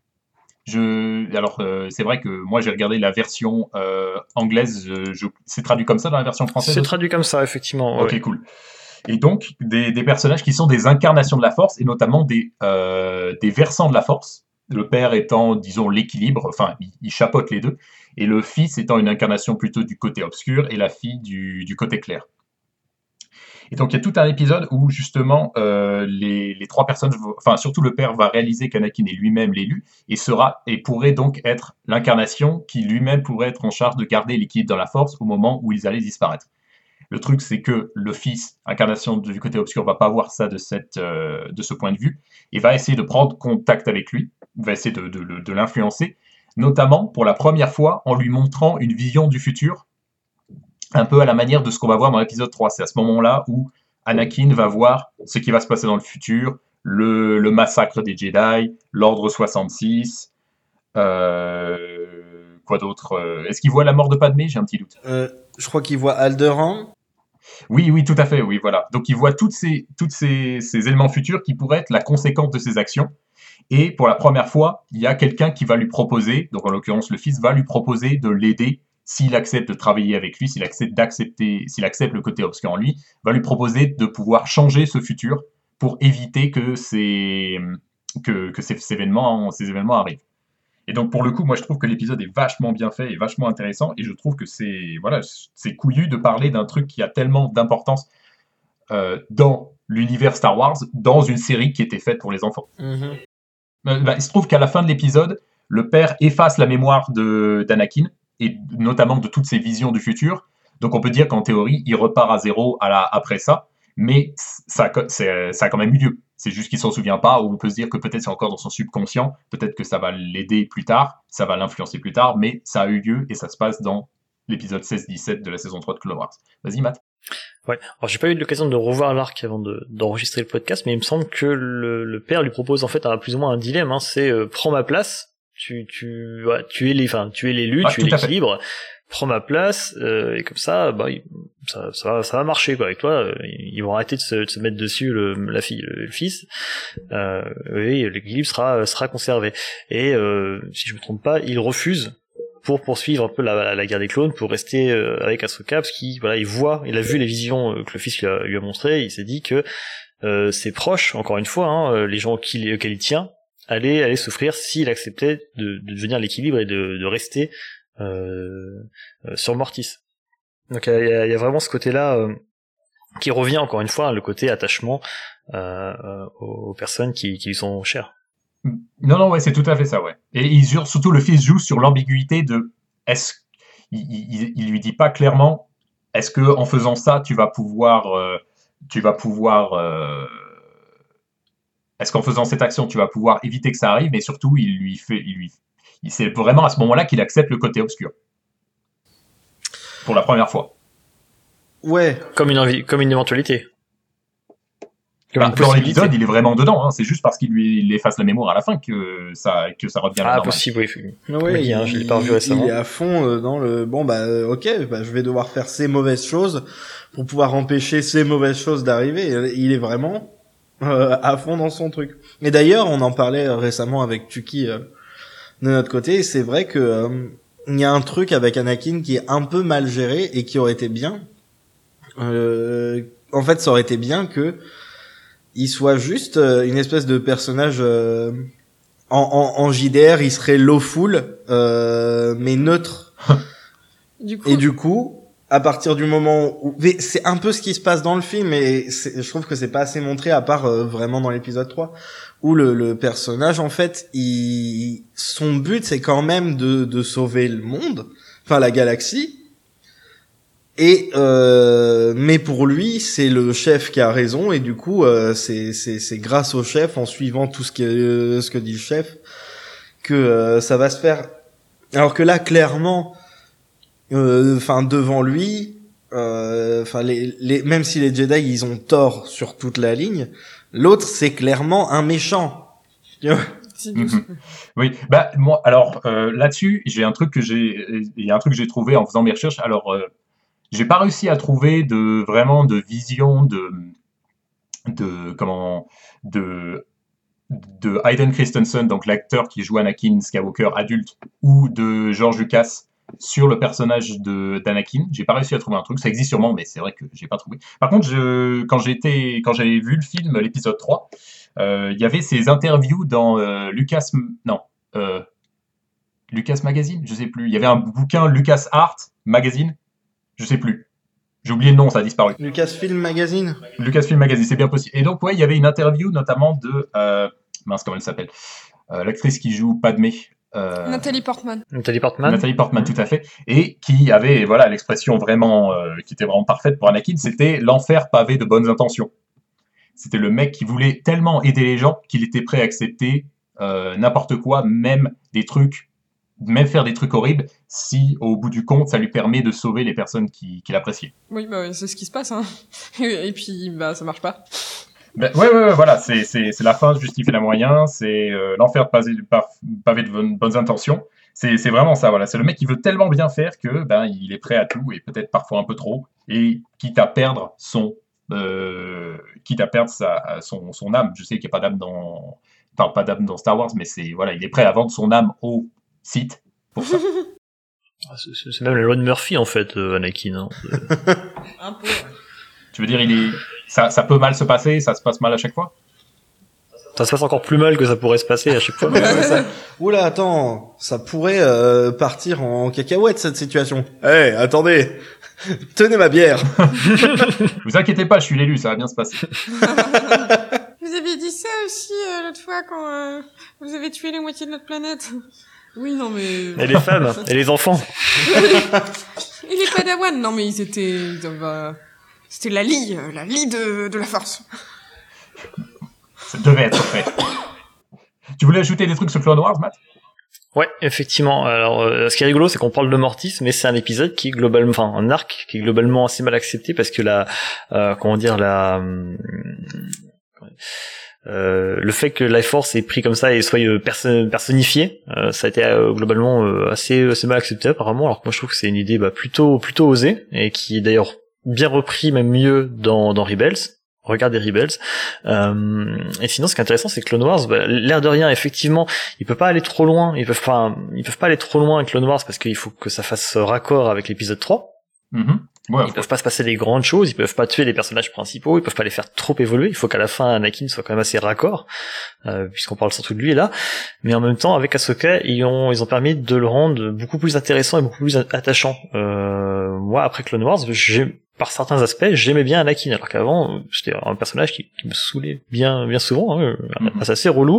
C'est vrai que moi j'ai regardé la version anglaise. C'est traduit comme ça dans la version française? C'est traduit comme ça, effectivement. Ok, cool. Et donc, des personnages qui sont des incarnations de la force, et notamment des versants de la force. Le père étant, disons, l'équilibre, enfin, il chapeaute les deux, et le fils étant une incarnation plutôt du côté obscur, et la fille du côté clair. Et donc, il y a tout un épisode où, justement, les 3 personnes, enfin, surtout le père, va réaliser qu'Anakin est lui-même l'élu, et pourrait donc être l'incarnation qui lui-même pourrait être en charge de garder l'équilibre dans la force au moment où ils allaient disparaître. Le truc, c'est que le fils, incarnation du côté obscur, va pas voir ça de ce point de vue, et va essayer de prendre contact avec lui, va essayer de l'influencer, notamment pour la première fois en lui montrant une vision du futur, un peu à la manière de ce qu'on va voir dans l'épisode 3. C'est à ce moment-là où Anakin va voir ce qui va se passer dans le futur, le massacre des Jedi, l'ordre 66, quoi d'autre? Est-ce qu'il voit la mort de Padmé? J'ai un petit doute. Je crois qu'il voit Alderaan. Oui, tout à fait, oui, voilà. Donc il voit tous ces éléments futurs qui pourraient être la conséquence de ses actions. Et pour la première fois, il y a quelqu'un qui va lui proposer, donc en l'occurrence le fils, va lui proposer de l'aider s'il accepte de travailler avec lui, s'il accepte le côté obscur en lui, va lui proposer de pouvoir changer ce futur pour éviter que ces événements arrivent. Et donc pour le coup, moi je trouve que l'épisode est vachement bien fait et vachement intéressant, et je trouve que c'est couillu de parler d'un truc qui a tellement d'importance dans l'univers Star Wars, dans une série qui était faite pour les enfants. Mm-hmm. Il se trouve qu'à la fin de l'épisode, le père efface la mémoire d'Anakin, et notamment de toutes ses visions du futur. Donc on peut dire qu'en théorie, il repart à zéro après ça, mais ça a quand même eu lieu. C'est juste qu'il s'en souvient pas, ou on peut se dire que peut-être c'est encore dans son subconscient, peut-être que ça va l'aider plus tard, ça va l'influencer plus tard, mais ça a eu lieu et ça se passe dans l'épisode 16-17 de la saison 3 de Clone Wars. Vas-y, Matt. Ouais. Alors j'ai pas eu l'occasion de revoir l'arc avant d'enregistrer le podcast, mais il me semble que le père lui propose en fait plus ou moins un dilemme, hein, c'est prends ma place, tu es l'élu, tu es l'équilibre, prends ma place, et comme ça, ça va marcher, quoi. Avec toi, ils vont arrêter de se mettre dessus la fille, le fils, et l'équilibre sera conservé. Et si je me trompe pas, il refuse pour poursuivre un peu la guerre des clones, pour rester avec Ahsoka, parce qu'il a vu les visions que le fils lui a montrées, il s'est dit que ses proches, encore une fois, les gens auxquels il tient, allait souffrir s'il acceptait de devenir l'équilibre et de rester sur Mortis. Donc il y a vraiment ce côté-là qui revient encore une fois, le côté attachement aux personnes qui lui sont chères. Non, ouais, c'est tout à fait ça, ouais. Et surtout le fils joue sur l'ambiguïté de il lui dit pas clairement est-ce que en faisant ça tu vas pouvoir est-ce qu'en faisant cette action tu vas pouvoir éviter que ça arrive, mais surtout c'est vraiment à ce moment-là qu'il accepte le côté obscur pour la première fois. Ouais, comme une éventualité. Dans l'épisode, il est vraiment dedans. Hein. C'est juste parce qu'il efface la mémoire à la fin que ça revient. Ah, possible, oui. Oui, je l'ai pas revu récemment. Il est à fond dans le ok, je vais devoir faire ces mauvaises choses pour pouvoir empêcher ces mauvaises choses d'arriver. Il est vraiment à fond dans son truc. Et d'ailleurs, on en parlait récemment avec Tuki de notre côté. C'est vrai que il y a un truc avec Anakin qui est un peu mal géré et qui aurait été bien. En fait, ça aurait été bien que il soit juste une espèce de personnage en JDR, il serait lawful mais neutre. Et du coup, à partir du moment où c'est un peu ce qui se passe dans le film, et je trouve que c'est pas assez montré à part vraiment dans l'épisode 3 où le personnage en fait, son but c'est quand même de sauver le monde, enfin la galaxie. Et mais pour lui, c'est le chef qui a raison, et du coup, c'est grâce au chef, en suivant tout ce que dit le chef, que ça va se faire. Alors que là, clairement, devant lui, même si les Jedi ils ont tort sur toute la ligne, l'autre c'est clairement un méchant. Oui, moi, alors là-dessus, il y a un truc que j'ai trouvé en faisant mes recherches. Alors j'ai pas réussi à trouver vraiment de vision de Hayden Christensen, donc l'acteur qui joue Anakin Skywalker adulte, ou de George Lucas sur le personnage d'Anakin. J'ai pas réussi à trouver un truc, ça existe sûrement, mais c'est vrai que j'ai pas trouvé. Par contre, quand j'avais vu le film, l'épisode 3, il y avait ces interviews dans Lucas Magazine, je sais plus. Il y avait un bouquin Lucas Art Magazine. Je sais plus. J'ai oublié le nom, ça a disparu. Lucasfilm Magazine, c'est bien possible. Et donc, ouais, il y avait une interview notamment de... comment elle s'appelle l'actrice qui joue Padmé. Nathalie Portman, tout à fait. Et qui avait, voilà, l'expression vraiment... qui était vraiment parfaite pour Anakin, c'était l'enfer pavé de bonnes intentions. C'était le mec qui voulait tellement aider les gens qu'il était prêt à accepter n'importe quoi, même faire des trucs horribles, si au bout du compte ça lui permet de sauver les personnes qu'il appréciait. Oui, c'est ce qui se passe, hein. Et puis ça marche pas. Ouais, voilà, c'est la fin justifie la moyen, c'est l'enfer pavé de bonnes intentions. C'est vraiment ça, voilà. C'est le mec qui veut tellement bien faire que il est prêt à tout, et peut-être parfois un peu trop, et quitte à perdre son âme. Je sais qu'il n'y a pas d'âme dans Star Wars, mais il est prêt à vendre son âme au Sith pour ça. C'est même la loi de Murphy en fait, Anakin. Hein. Un peu. Tu veux dire, ça peut mal se passer, ça se passe mal à chaque fois? Ça se passe encore plus mal que ça pourrait se passer à chaque fois. Oula, attends, ça pourrait partir en cacahuète cette situation. Attendez, tenez ma bière. Vous inquiétez pas, je suis l'élu, ça va bien se passer. Vous aviez dit ça aussi l'autre fois quand vous avez tué la moitié de notre planète. Oui, non mais... Et les femmes, et les enfants. Et les Padawan, non mais c'était la lie de la force. Ça devait être fait. Tu voulais ajouter des trucs sur Clone Wars, Matt? Ouais, effectivement. Alors, ce qui est rigolo, c'est qu'on parle de Mortis, mais c'est un épisode qui est globalement, un arc qui est globalement assez mal accepté parce que le fait que Life Force est pris comme ça et soit personnifié, ça a été globalement assez mal accepté apparemment, alors que moi je trouve que c'est une idée plutôt osée et qui est d'ailleurs bien repris, même mieux dans Rebels. Regardez Rebels. Et sinon, ce qui est intéressant, c'est que Clone Wars, l'air de rien, effectivement, ils peuvent pas aller trop loin. Ils peuvent pas aller trop loin avec Clone Wars parce qu'il faut que ça fasse raccord avec l'épisode 3. Mm-hmm. Ouais, ils peuvent pas se passer des grandes choses, ils peuvent pas tuer les personnages principaux, ils peuvent pas les faire trop évoluer. Il faut qu'à la fin Anakin soit quand même assez raccord, puisqu'on parle surtout de lui là. Mais en même temps, avec Ahsoka, ils ont permis de le rendre beaucoup plus intéressant et beaucoup plus attachant. Moi, après Clone Wars, par certains aspects, j'aimais bien Anakin, alors qu'avant, c'était un personnage qui me saoulait bien souvent, hein, c'est assez relou.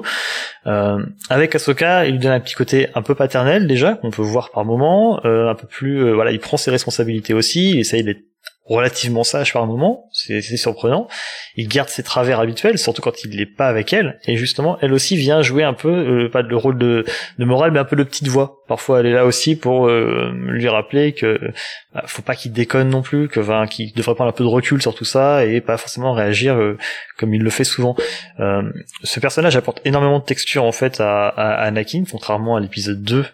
Avec Ahsoka, il lui donne un petit côté un peu paternel déjà, qu'on peut voir par moments, un peu plus, voilà, il prend ses responsabilités aussi, il essaye d'être relativement sage par moment, c'est surprenant. Il garde ses travers habituels, surtout quand il n'est pas avec elle, et justement, elle aussi vient jouer un peu, pas le rôle de morale, mais un peu de petite voix. Parfois, elle est là aussi pour lui rappeler que faut pas qu'il déconne non plus, qu'il devrait prendre un peu de recul sur tout ça et pas forcément réagir comme il le fait souvent. Ce personnage apporte énormément de texture en fait à Anakin, contrairement à l'épisode 2.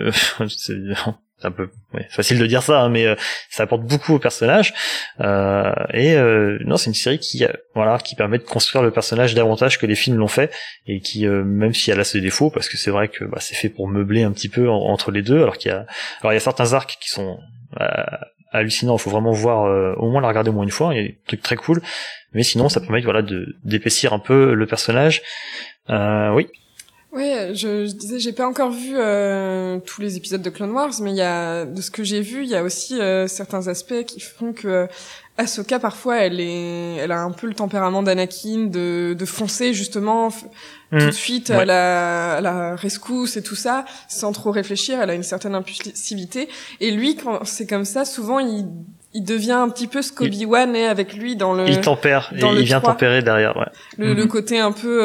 C'est un peu facile de dire ça, hein, mais ça apporte beaucoup au personnage. Non, c'est une série qui permet de construire le personnage davantage que les films l'ont fait, et qui, même si elle a ses défauts, parce que c'est vrai que c'est fait pour meubler un petit peu entre les deux, alors il y a certains arcs qui sont hallucinants. Il faut vraiment voir, au moins la regarder au moins une fois. Il y a des trucs très cool, mais sinon ça permet d'épaissir un peu le personnage. Oui. Ouais, je disais, j'ai pas encore vu tous les épisodes de Clone Wars, mais de ce que j'ai vu, il y a aussi certains aspects qui font que Ahsoka parfois elle a un peu le tempérament d'Anakin de foncer justement tout de suite à la rescousse et tout ça sans trop réfléchir. Elle a une certaine impulsivité, et lui, quand c'est comme ça, souvent il devient un petit peu ce qu'Obi-Wan est avec lui dans le... Il tempère, il vient tempérer derrière, ouais. Le côté un peu...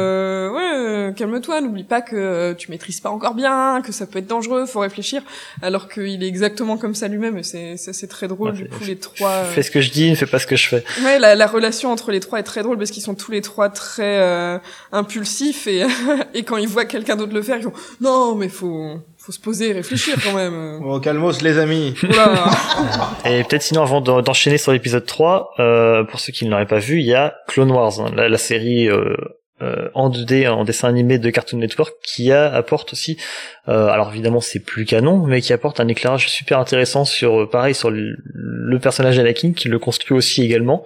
calme-toi, n'oublie pas que tu maîtrises pas encore bien, que ça peut être dangereux, faut réfléchir, alors qu'il est exactement comme ça lui-même, et c'est très drôle, du coup, les trois... Fais ce que je dis, ne fais pas ce que je fais. Ouais, la relation entre les trois est très drôle, parce qu'ils sont tous les trois très impulsifs, et quand ils voient quelqu'un d'autre le faire, ils font « Non, mais faut se poser et réfléchir quand même. » Oh, calmos les amis. Oula. Et peut-être sinon, avant d'enchaîner sur l'épisode 3, pour ceux qui ne l'auraient pas vu, il y a Clone Wars, hein, la série en 2D, en dessin animé de Cartoon Network, qui apporte aussi, alors évidemment c'est plus canon, mais qui apporte un éclairage super intéressant sur le personnage d'Anakin, qui le construit aussi également.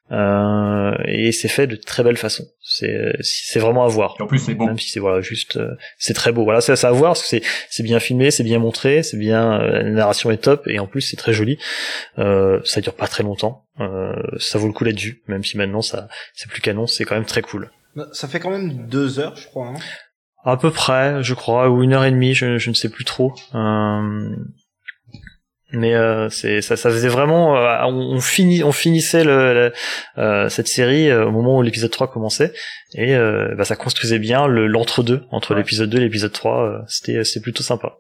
Et c'est fait de très belle façon. C'est vraiment à voir. Et en plus c'est beau. Même si c'est c'est très beau. Voilà, c'est à voir parce que c'est bien filmé, c'est bien montré, c'est bien, la narration est top, et en plus c'est très joli. Ça dure pas très longtemps. Ça vaut le coup d'être vu, même si maintenant c'est plus canon, c'est quand même très cool. Ça fait quand même 2 heures, je crois. Hein. À peu près, je crois, ou 1h30, je ne sais plus trop. Mais ça faisait vraiment, on finissait cette série au moment où l'épisode 3 commençait, et ça construisait bien l'entre-deux entre l'épisode 2 et l'épisode 3. C'était plutôt sympa.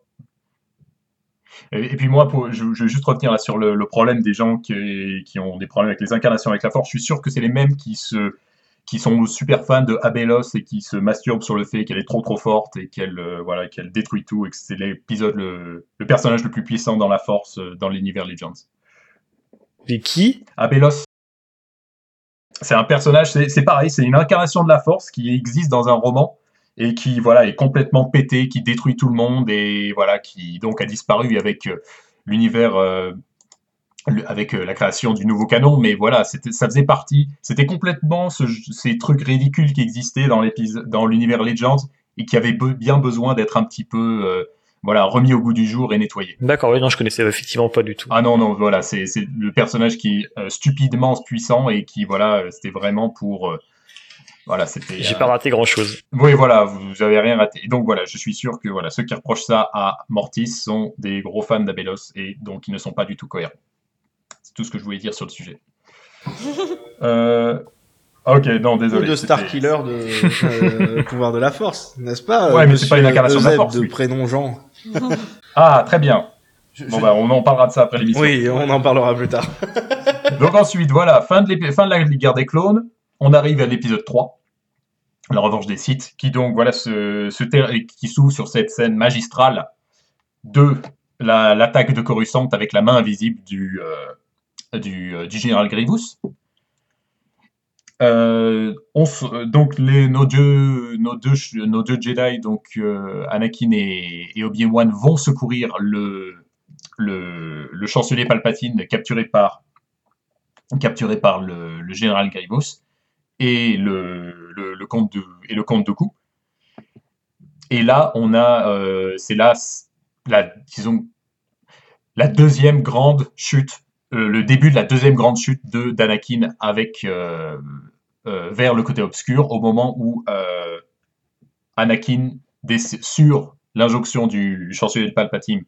Et puis moi, je veux juste retenir là sur le problème des gens qui ont des problèmes avec les incarnations avec la Force. Je suis sûr que c'est les mêmes qui sont super fans de Abelos et qui se masturbent sur le fait qu'elle est trop forte et qu'elle détruit tout, et que c'est l'épisode, le personnage le plus puissant dans la Force dans l'univers Legends. Et qui ? Abelos. C'est un personnage, c'est pareil, c'est une incarnation de la Force qui existe dans un roman et qui est complètement pété, qui détruit tout le monde, et qui donc a disparu avec l'univers. Avec la création du nouveau canon, mais ça faisait partie, c'était complètement ces trucs ridicules qui existaient dans l'univers Legends et qui avaient bien besoin d'être un petit peu remis au goût du jour et nettoyés. D'accord, oui, non, je connaissais effectivement pas du tout. Ah non, c'est le personnage qui est stupidement puissant, et qui c'était vraiment pour c'était. J'ai pas raté grand chose. Oui, vous avez rien raté. Et donc je suis sûr que ceux qui reprochent ça à Mortis sont des gros fans d'Abelos, et donc ils ne sont pas du tout cohérents. C'est tout ce que je voulais dire sur le sujet. Ok, non, désolé. Ou de Starkiller de pouvoir de la Force, n'est-ce pas? Ouais, mais c'est pas une incarnation de la Force. De prénom Jean. Ah, très bien. On en parlera de ça après l'émission. Oui, on en parlera plus tard. Donc ensuite, fin de la guerre des clones. On arrive à l'épisode 3, la revanche des Sith, qui donc qui s'ouvre sur cette scène magistrale de l'attaque de Coruscant avec la main invisible du général Grievous. Donc nos deux Jedi, donc Anakin et Obi-Wan, vont secourir le chancelier Palpatine capturé par le général Grievous et le comte Dooku. Et là, on a, c'est là, disons, la deuxième grande chute, le début de la deuxième grande chute d'Anakin avec vers le côté obscur, au moment où Anakin, sur l'injonction du chancelier Palpatine,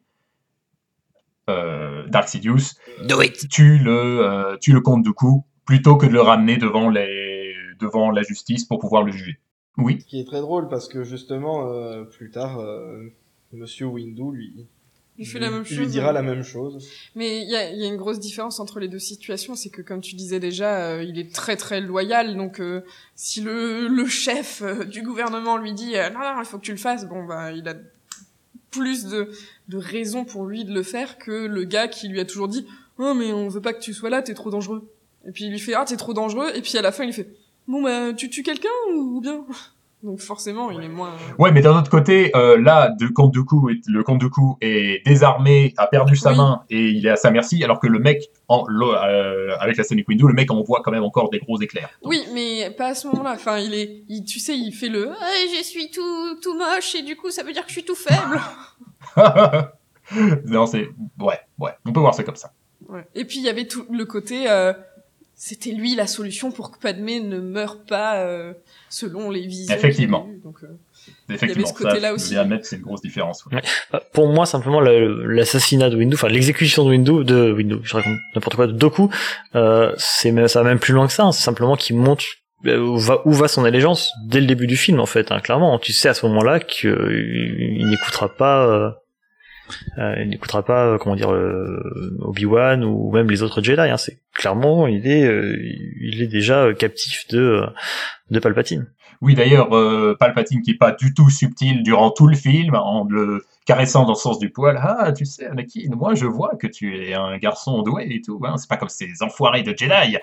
Dark Sidious, tue le comte Dooku plutôt que de le ramener devant la justice pour pouvoir le juger. Oui. Ce qui est très drôle parce que justement, plus tard, Monsieur Windu il fait la même chose, lui dira la même chose. Mais il y a une grosse différence entre les deux situations, c'est que comme tu disais déjà, il est très très loyal, donc si le chef du gouvernement lui dit non, il faut que tu le fasses, bon bah il a plus de raisons pour lui de le faire que le gars qui lui a toujours dit oh mais on veut pas que tu sois là, t'es trop dangereux. Et puis il lui fait t'es trop dangereux, et puis à la fin il lui fait bon bah tu tues quelqu'un ou bien. Donc forcément, il est moins... Ouais, mais d'un autre côté, là, le comte Dooku est désarmé, a perdu sa main, et il est à sa merci, alors que le mec, avec la scène avec Windu, le mec envoie quand même encore des gros éclairs. Donc... Oui, mais pas à ce moment-là. Enfin, tu sais, il fait le je suis tout moche, et du coup, ça veut dire que je suis tout faible. Non, ouais, on peut voir ça comme ça. Ouais. Et puis, il y avait tout le côté... c'était lui la solution pour que Padmé ne meure pas selon les visions. Effectivement. Donc, Effectivement, il y avait ce côté-là aussi. Je veux bien admettre que c'est une grosse différence. Ouais. Pour moi, simplement, l'assassinat de Windu, enfin l'exécution de Windu, je raconte n'importe quoi, de Dooku, ça va même plus loin que ça. Hein, c'est simplement qu'il montre où va son allégeance dès le début du film, en fait. Hein, clairement, tu sais à ce moment-là qu'il n'écoutera pas. Comment dire, Obi-Wan ou même les autres Jedi. Hein. C'est clairement, il est déjà captif de Palpatine. Oui, d'ailleurs, Palpatine qui est pas du tout subtil durant tout le film, en le caressant dans le sens du poil. Ah, tu sais, Anakin, moi je vois que tu es un garçon doué et tout. Hein. C'est pas comme ces enfoirés de Jedi.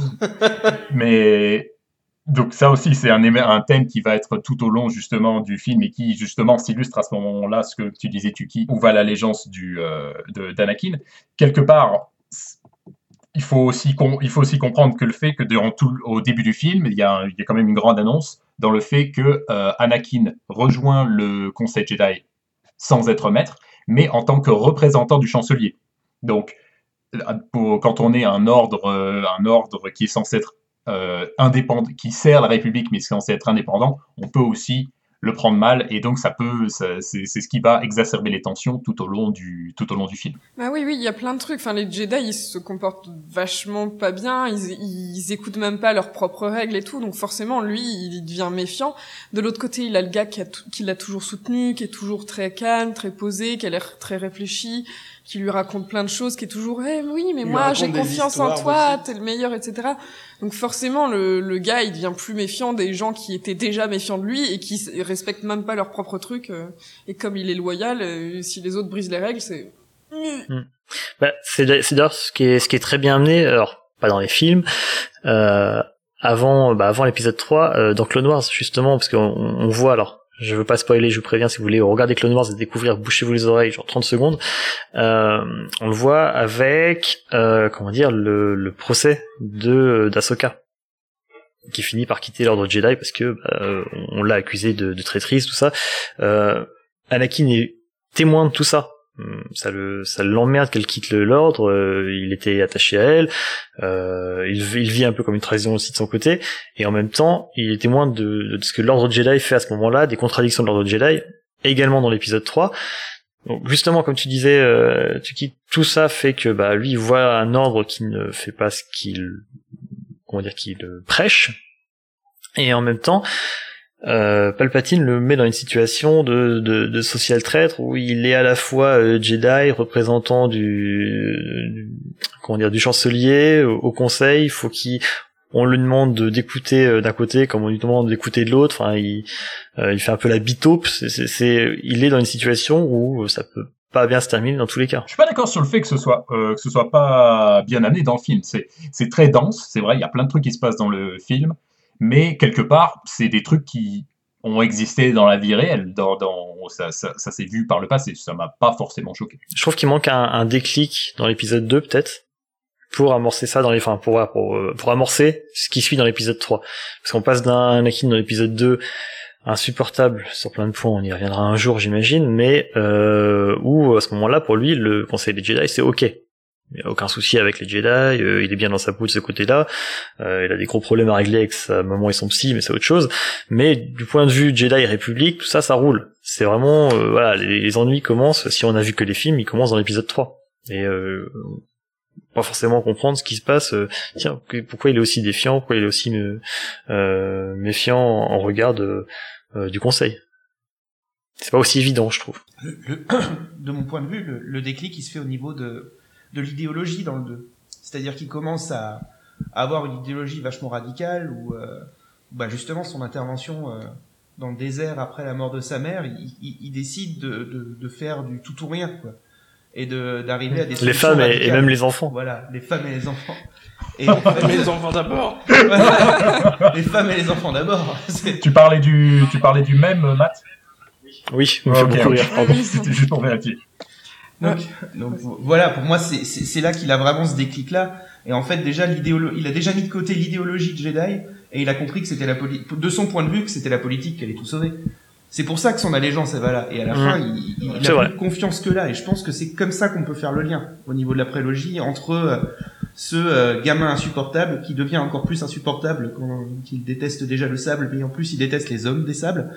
Mais donc ça aussi, c'est un thème qui va être tout au long justement du film et qui justement s'illustre à ce moment-là, ce que tu disais, Tuki, où va l'allégeance d'Anakin. Quelque part, il faut aussi comprendre que le fait que au début du film, il y a quand même une grande annonce dans le fait que Anakin rejoint le Conseil Jedi sans être maître, mais en tant que représentant du chancelier. Donc, quand on est un ordre qui est censé être indépendant, qui sert la République mais censé être indépendant, on peut aussi le prendre mal, et donc c'est ce qui va exacerber les tensions tout au long du film. Bah oui, il y a plein de trucs. Enfin, les Jedi, ils se comportent vachement pas bien. Ils écoutent même pas leurs propres règles et tout. Donc forcément, lui, il devient méfiant. De l'autre côté, il a le gars qui l'a toujours soutenu, qui est toujours très calme, très posé, qui a l'air très réfléchi, qui lui raconte plein de choses, qui est toujours oui, mais moi j'ai confiance en toi, t'es le meilleur, etc. Donc forcément, le gars, il devient plus méfiant des gens qui étaient déjà méfiants de lui et qui respectent même pas leurs propres trucs. Et comme il est loyal, si les autres brisent les règles, c'est... Bah, c'est d'ailleurs ce qui est très bien amené, alors pas dans les films, avant l'épisode 3, dans Clone Wars, justement, parce qu'on voit, alors, je veux pas spoiler, je vous préviens, si vous voulez regarder Clone Wars et découvrir, bouchez-vous les oreilles, genre 30 secondes, on le voit avec, le procès d'Ahsoka, qui finit par quitter l'ordre Jedi parce que, on l'a accusé de traîtrise, tout ça. Anakin est témoin de tout ça. Ça l'emmerde qu'elle quitte l'ordre, il était attaché à elle, il vit un peu comme une trahison aussi de son côté, et en même temps, il est témoin de ce que l'ordre Jedi fait à ce moment-là, des contradictions de l'ordre Jedi, également dans l'épisode 3. Donc justement, comme tu disais, tout ça fait que lui il voit un ordre qui ne fait pas ce qu'il prêche, et en même temps, Palpatine le met dans une situation de social traître où il est à la fois Jedi, représentant du chancelier au conseil. Il faut on lui demande d'écouter d'un côté comme on lui demande d'écouter de l'autre. Enfin, il fait un peu la bitaupe. Il est dans une situation où ça peut pas bien se terminer dans tous les cas. Je suis pas d'accord sur le fait que ce soit pas bien amené dans le film. C'est très dense, c'est vrai. Il y a plein de trucs qui se passent dans le film. Mais quelque part, c'est des trucs ont existé dans la vie réelle. Ça s'est vu par le passé. Ça m'a pas forcément choqué. Je trouve qu'il manque un déclic dans l'épisode 2 peut-être pour amorcer ça pour amorcer ce qui suit dans l'épisode 3. Parce qu'on passe d'un Anakin dans l'épisode 2 insupportable sur plein de points, on y reviendra un jour j'imagine, mais où à ce moment-là pour lui le conseil des Jedi c'est ok. Il n'y a aucun souci avec les Jedi, il est bien dans sa peau de ce côté-là, il a des gros problèmes à régler avec sa maman et son psy, mais c'est autre chose. Mais du point de vue Jedi République, tout ça, ça roule. C'est vraiment, voilà, les ennuis commencent, si on a vu que les films, ils commencent dans l'épisode 3. Et pas forcément comprendre ce qui se passe, tiens, pourquoi il est aussi défiant, pourquoi il est aussi méfiant en regard du conseil. C'est pas aussi évident, je trouve. De mon point de vue, le déclic, il se fait au niveau de l'idéologie dans le 2. C'est-à-dire qu'il commence à avoir une idéologie vachement radicale où justement son intervention dans le désert après la mort de sa mère, il décide de faire du tout ou rien, quoi. Et d'arriver à des les femmes et même les enfants. Voilà, les femmes et les enfants. Et en fait, les enfants d'abord. Les femmes et les enfants d'abord. Tu parlais du même, Matt? Oui, me fait beaucoup rire. C'était juste pour vérifier. Donc voilà, pour moi c'est là qu'il a vraiment ce déclic là. Et en fait déjà il a déjà mis de côté l'idéologie de Jedi et il a compris que c'était de son point de vue que c'était la politique qui allait tout sauver. C'est pour ça que son allégeance elle va là. Et à la fin il a plus de confiance que là. Et je pense que c'est comme ça qu'on peut faire le lien au niveau de la prélogie entre ce gamin insupportable qui devient encore plus insupportable quand il déteste déjà le sable, mais en plus il déteste les hommes des sables.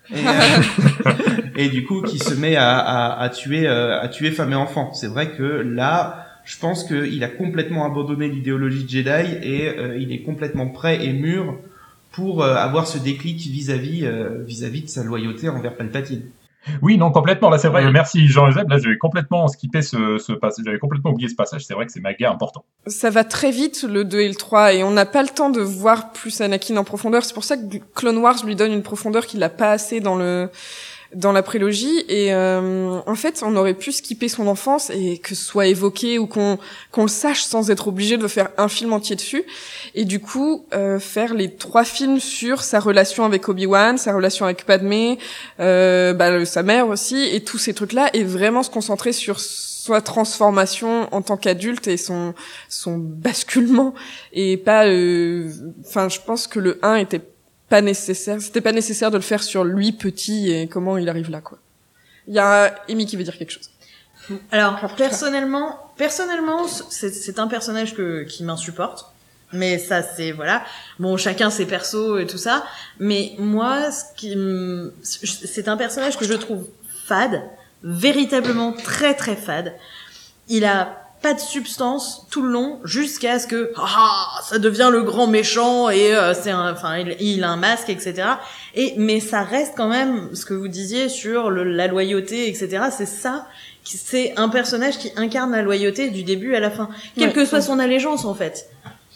Et du coup qui se met à tuer femmes et enfants. C'est vrai que là je pense qu'il a complètement abandonné l'idéologie de Jedi et il est complètement prêt et mûr pour avoir ce déclic vis-à-vis de sa loyauté envers Palpatine. Oui, non, complètement. Là, c'est vrai. Merci Jean-Joseph. Là, je vais complètement skipper ce passage. J'avais complètement oublié ce passage. C'est vrai que c'est méga important. Ça va très vite, le 2 et le 3, et on n'a pas le temps de voir plus Anakin en profondeur. C'est pour ça que Clone Wars lui donne une profondeur qu'il n'a pas assez dans la prélogie. Et en fait, on aurait pu skipper son enfance et que ce soit évoqué ou qu'on le sache sans être obligé de faire un film entier dessus. Et du coup, faire les 3 films sur sa relation avec Obi-Wan, sa relation avec Padmé, sa mère aussi, et tous ces trucs-là, et vraiment se concentrer sur sa transformation en tant qu'adulte et son basculement, et pas... je pense que le 1 était pas nécessaire, c'était pas nécessaire de le faire sur lui petit et comment il arrive là, quoi. Il y a Amy qui veut dire quelque chose. Alors, personnellement, c'est un personnage qui m'insupporte. Mais ça, c'est, voilà. Bon, chacun ses persos et tout ça. Mais moi, c'est un personnage que je trouve fade. Véritablement très très fade. Il a pas de substance tout le long jusqu'à ce que ça devient le grand méchant et il a un masque, etc. Mais ça reste quand même ce que vous disiez sur la loyauté, etc. C'est un personnage qui incarne la loyauté du début à la fin, quelle que soit son allégeance en fait.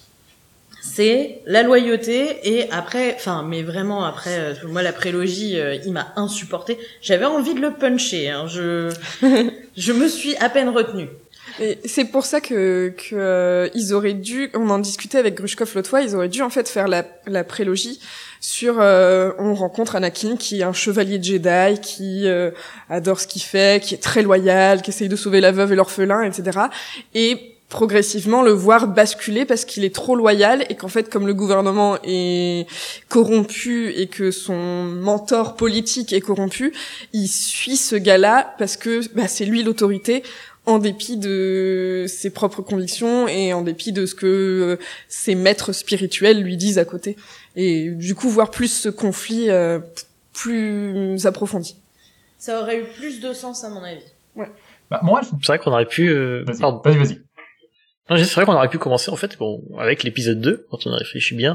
C'est la loyauté et après, mais vraiment après, moi la prélogie, il m'a insupporté. J'avais envie de le puncher. Hein. Je me suis à peine retenue. Et c'est pour ça que ils auraient dû, on en discutait avec Grushkov l'autre fois, ils auraient dû en fait faire la prélogie sur on rencontre Anakin qui est un chevalier de Jedi, qui adore ce qu'il fait, qui est très loyal, qui essaye de sauver la veuve et l'orphelin, etc. Et progressivement le voir basculer parce qu'il est trop loyal et qu'en fait comme le gouvernement est corrompu et que son mentor politique est corrompu, il suit ce gars-là parce que c'est lui l'autorité, en dépit de ses propres convictions et en dépit de ce que ses maîtres spirituels lui disent à côté. Et du coup, voir plus ce conflit plus approfondi. Ça aurait eu plus de sens à mon avis. Ouais. Moi, c'est vrai qu'on aurait pu... Vas-y. Non, c'est vrai qu'on aurait pu commencer en fait avec l'épisode 2, quand on a réfléchi bien.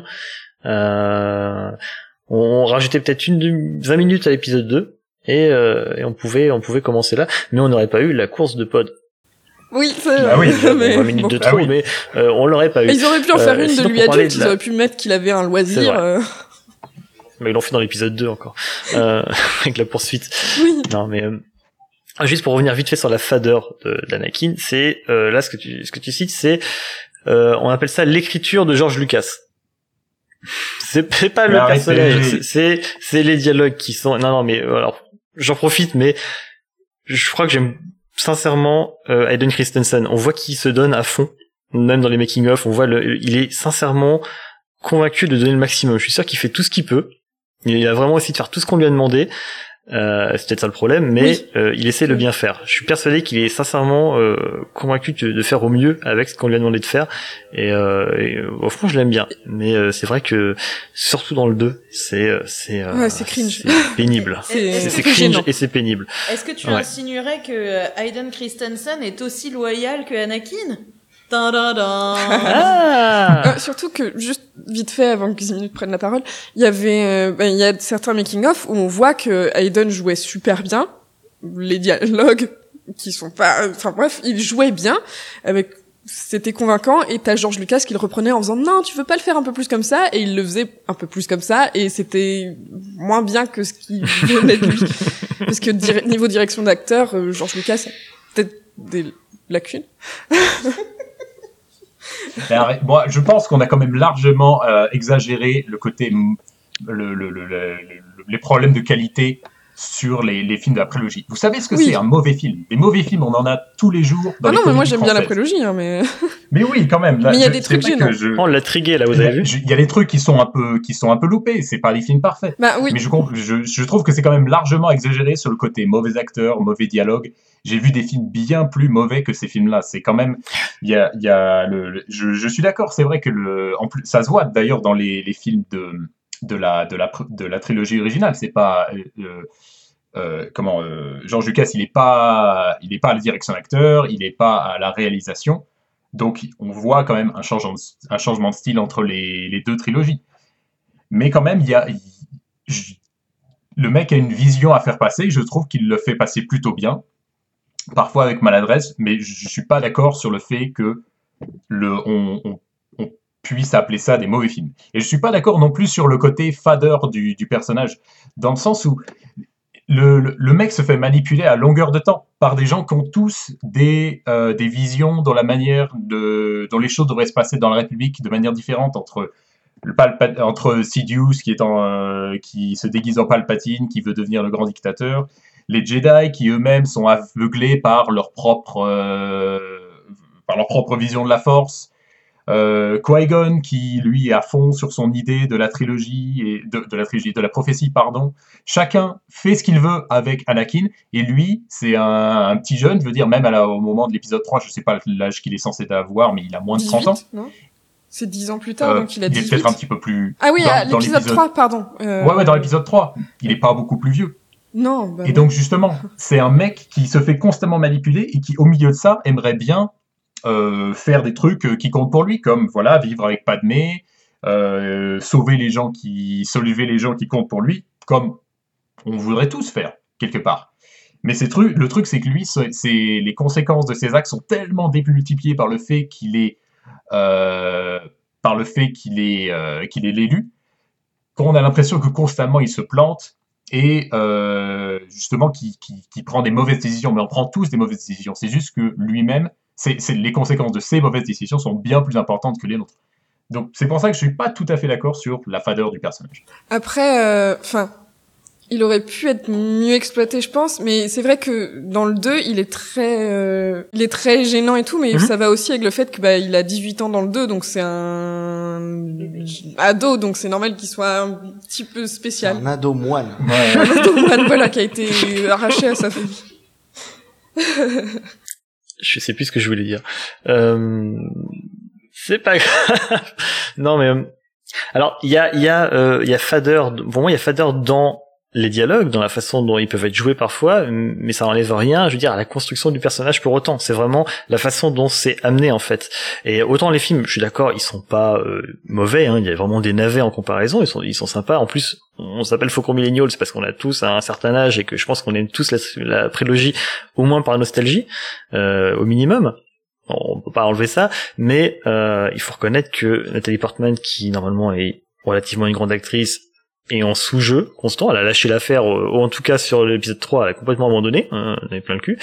On rajoutait peut-être 20 minutes à l'épisode 2. Et on pouvait commencer là, mais on n'aurait pas eu la course de pod. Oui, c'est oui, 20 minutes de trop, mais on l'aurait pas eu. Ils auraient pu en faire une de lui adulte, ils auraient pu mettre qu'il avait un loisir. Mais ils l'ont fait dans l'épisode 2 encore, avec la poursuite. Oui. Non, mais juste pour revenir vite fait sur la fadeur d'Anakin, c'est là ce que tu cites, c'est on appelle ça l'écriture de George Lucas. C'est pas le arrêtez. personnage, c'est les dialogues qui sont... Non, mais alors, j'en profite, mais je crois que j'aime sincèrement Hayden Christensen. On voit qu'il se donne à fond, même dans les making-of, on voit il est sincèrement convaincu de donner le maximum. Je suis sûr qu'il fait tout ce qu'il peut. Il a vraiment essayé de faire tout ce qu'on lui a demandé. C'est peut-être ça le problème, mais il essaie de bien faire. Je suis persuadé qu'il est sincèrement convaincu de faire au mieux avec ce qu'on lui a demandé de faire. Et au fond, je l'aime bien. Mais c'est vrai que surtout dans le 2, c'est cringe. C'est pénible. C'est cringe et c'est pénible. Est-ce que tu insinuerais que Hayden Christensen est aussi loyal que Anakin? Surtout que, juste vite fait, avant que 10 minutes prennent la parole, il y avait, il y a certains making-of où on voit que Hayden jouait super bien, les dialogues qui sont pas, enfin bref, il jouait bien, c'était convaincant, et t'as George Lucas qui le reprenait en faisant non, tu veux pas le faire un peu plus comme ça, et il le faisait un peu plus comme ça, et c'était moins bien que ce qu'il venait de lui. Parce que niveau direction d'acteur, George Lucas a peut-être des lacunes. Bon, je pense qu'on a quand même largement exagéré le côté, les problèmes de qualité sur les films de la prélogie. Vous savez ce que c'est un mauvais film? Des mauvais films, on en a tous les jours dans les mais moi j'aime françaises. bien la prélogie, hein, mais... Mais oui, quand même. Là, mais il y a des trucs gênants. On l'a trigué, là, vous avez vu? Il y a des trucs qui sont un peu loupés, c'est pas des films parfaits. Bah oui. Mais je trouve que c'est quand même largement exagéré sur le côté mauvais acteurs, mauvais dialogue. J'ai vu des films bien plus mauvais que ces films-là. C'est quand même, je suis d'accord, c'est vrai que en plus, ça se voit d'ailleurs dans les films de la trilogie originale. C'est pas, George Lucas, il est pas à la direction d'acteur, il est pas à la réalisation. Donc, on voit quand même un changement de style entre les deux trilogies. Mais quand même, le mec a une vision à faire passer. Je trouve qu'il le fait passer plutôt bien. Parfois avec maladresse, mais je suis pas d'accord sur le fait que on puisse appeler ça des mauvais films. Et je suis pas d'accord non plus sur le côté fadeur du personnage, dans le sens où le mec se fait manipuler à longueur de temps par des gens qui ont tous des visions dans la manière dont les choses devraient se passer dans la République de manière différente entre Sidious qui se déguise en Palpatine, qui veut devenir le grand dictateur, les Jedi qui eux-mêmes sont aveuglés par leur propre vision de la Force, Qui-Gon qui lui est à fond sur son idée de la trilogie et de la prophétie, pardon. Chacun fait ce qu'il veut avec Anakin, et lui c'est un petit jeune, je veux dire, même au moment de l'épisode 3, je sais pas l'âge qu'il est censé avoir, mais il a moins de 30 ans. Non, c'est 10 ans plus tard, donc il a 18. Il est peut-être un petit peu plus... Ah oui, dans l'épisode 3, pardon. Ouais, dans l'épisode 3, il est pas beaucoup plus vieux. Non, bah et donc justement, c'est un mec qui se fait constamment manipuler et qui, au milieu de ça, aimerait bien faire des trucs qui comptent pour lui, comme voilà, vivre avec Padmé, sauver les gens qui comptent pour lui, comme on voudrait tous faire quelque part. Mais le truc, c'est que lui, les conséquences de ses actes sont tellement démultipliées par le fait qu'il est l'élu, qu'on a l'impression que constamment il se plante. Et justement qui prend des mauvaises décisions, mais on prend tous des mauvaises décisions. C'est juste que lui-même, les conséquences de ces mauvaises décisions sont bien plus importantes que les nôtres. Donc c'est pour ça que je suis pas tout à fait d'accord sur la fadeur du personnage. Après, il aurait pu être mieux exploité, je pense, mais c'est vrai que dans le 2, il est très gênant et tout, mais ça va aussi avec le fait que il a 18 ans dans le 2, donc c'est un ado, donc c'est normal qu'il soit un petit peu spécial. Un ado moine. Ouais. Un ado moine, voilà, qui a été arraché à sa famille. Je sais plus ce que je voulais dire. C'est pas grave. Non mais alors il y a fadeur. Pour moi il y a fadeur dans les dialogues, dans la façon dont ils peuvent être joués parfois, mais ça n'enlève rien, je veux dire, à la construction du personnage pour autant. C'est vraiment la façon dont c'est amené, en fait. Et autant les films, je suis d'accord, ils sont pas mauvais, hein, il y a vraiment des navets en comparaison, ils sont sympas. En plus, on s'appelle Faucon Millennial, c'est parce qu'on a tous un certain âge et que je pense qu'on aime tous la prélogie, au moins par nostalgie, au minimum. On peut pas enlever ça, mais il faut reconnaître que Nathalie Portman, qui normalement est relativement une grande actrice, est en sous-jeu constant. Elle a lâché l'affaire, ou en tout cas sur l'épisode 3, elle a complètement abandonné. Elle avait plein le cul.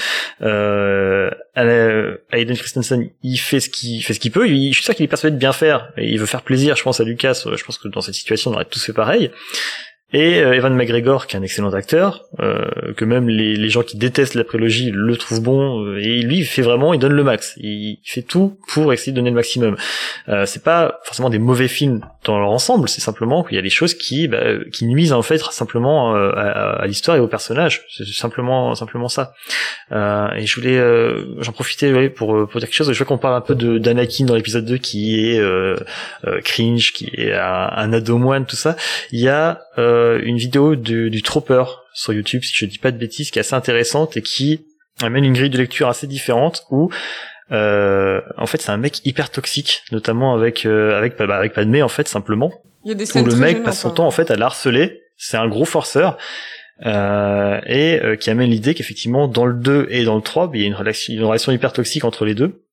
Hayden Christensen, il fait ce qu'il peut. Je suis sûr qu'il est persuadé de bien faire. Et il veut faire plaisir, je pense, à Lucas. Je pense que dans cette situation, on aurait tous fait pareil. Et Ewan McGregor, qui est un excellent acteur, que même les gens qui détestent la prélogie le trouvent bon, et lui il donne le max, il fait tout pour essayer de donner le maximum. C'est pas forcément des mauvais films dans leur ensemble, c'est simplement qu'il y a des choses qui nuisent en fait simplement à l'histoire et aux personnages, c'est simplement ça. Et je voulais j'en profitais pour dire quelque chose. Je veux qu'on parle un peu d'Anakin dans l'épisode 2 qui est cringe, qui est un ado moine, tout ça. Il y a une vidéo du Trooper sur YouTube, si je dis pas de bêtises, qui est assez intéressante et qui amène une grille de lecture assez différente où en fait c'est un mec hyper toxique, notamment avec Padmé en fait, simplement. Il y a des scènes où le très mec gênantes, passe son temps en fait à la harceler. C'est un gros forceur. Et qui amène l'idée qu'effectivement dans le 2 et dans le 3 il y a une relation hyper toxique entre les deux,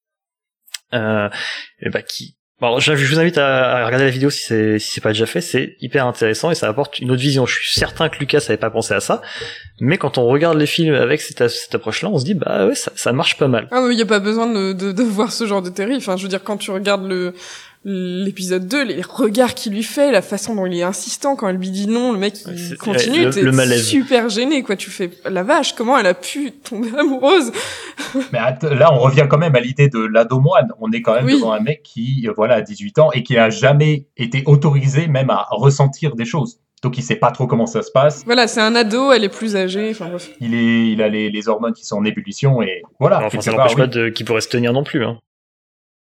Bon, je vous invite à regarder la vidéo si c'est pas déjà fait, c'est hyper intéressant et ça apporte une autre vision. Je suis certain que Lucas avait pas pensé à ça, mais quand on regarde les films avec cette approche-là, on se dit bah ouais, ça marche pas mal. Ah mais il y a pas besoin de voir ce genre de série. Enfin, je veux dire, quand tu regardes l'épisode 2, les regards qu'il lui fait, la façon dont il est insistant quand elle lui dit non, le mec il continue, t'es super gêné quoi. Tu fais la vache, comment elle a pu tomber amoureuse. Mais là on revient quand même à l'idée de l'ado moine. On est quand même devant un mec qui a 18 ans et qui a jamais été autorisé même à ressentir des choses. Donc il sait pas trop comment ça se passe. Voilà, c'est un ado, elle est plus âgée, enfin bref. Il a les hormones qui sont en ébullition et voilà. Alors, enfin, ça n'empêche pas qu'il pourrait se tenir non plus. Hein. Pardon ?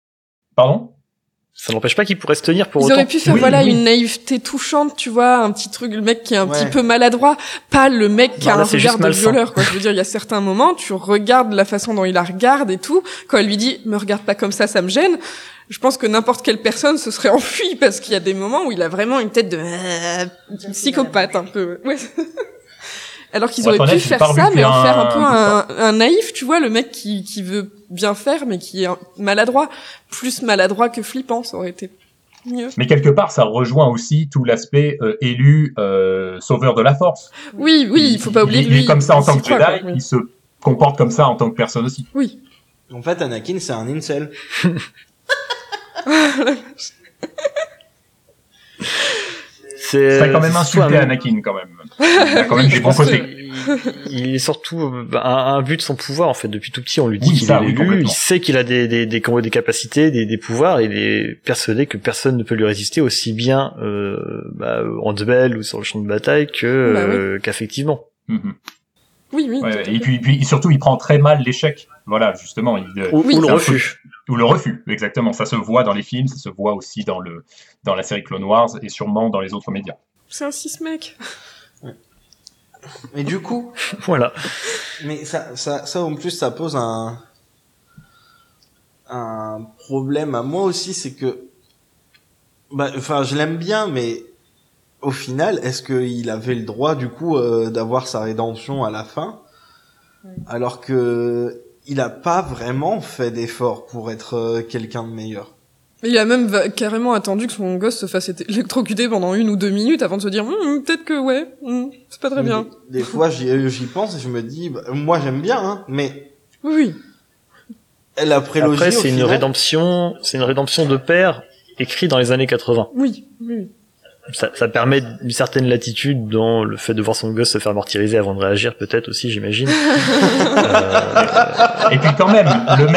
Ça n'empêche pas qu'il pourrait se tenir pour autant. Ils auraient pu faire une naïveté touchante, tu vois, un petit truc, le mec qui est un petit peu maladroit, pas le mec qui a un regard de violeur, quoi. Je veux dire, il y a certains moments, tu regardes la façon dont il la regarde et tout, quand elle lui dit « me regarde pas comme ça me gêne », je pense que n'importe quelle personne se serait enfuie, parce qu'il y a des moments où il a vraiment une tête de psychopathe, un peu. Ouais. Alors qu'ils auraient pu faire ça, mais en faire un peu un naïf, tu vois, le mec qui veut bien faire, mais qui est maladroit. Plus maladroit que flippant, ça aurait été mieux. Mais quelque part, ça rejoint aussi tout l'aspect élu sauveur de la force. Oui, il faut pas oublier que lui... Il est comme ça en tant que Jedi, il se comporte comme ça en tant que personne aussi. Oui. En fait, Anakin, c'est un incel. Ça a quand même insulté Anakin, quand même. Il a quand même des bons côtés. Il est surtout un but de son pouvoir, en fait. Depuis tout petit, on lui dit qu'il est élu, il sait qu'il a des capacités, des pouvoirs, et il est persuadé que personne ne peut lui résister aussi bien en duel ou sur le champ de bataille qu'affectivement. Mm-hmm. Oui. Ouais, et puis surtout, il prend très mal l'échec. Voilà, justement. Ou le refus. Ou le refus, exactement. Ça se voit dans les films, ça se voit aussi dans la série Clone Wars et sûrement dans les autres médias. C'est un cis-mec. Mais du coup... voilà. Mais ça en plus, ça pose un problème à moi aussi, c'est que... je l'aime bien, mais... Au final, est-ce qu'il avait le droit, du coup, d'avoir sa rédemption à la fin, alors que il a pas vraiment fait d'effort pour être quelqu'un de meilleur. Il a même carrément attendu que son gosse se fasse électrocuter pendant 1 ou 2 minutes avant de se dire peut-être que c'est pas très bien. Des fois, j'y pense et je me dis, moi j'aime bien, mais oui. La prélogie. Après, c'est une rédemption de père écrite dans les années 80. Oui. Ça permet une certaine latitude dans le fait de voir son gosse se faire martyriser avant de réagir, peut-être aussi, j'imagine. Et puis quand même,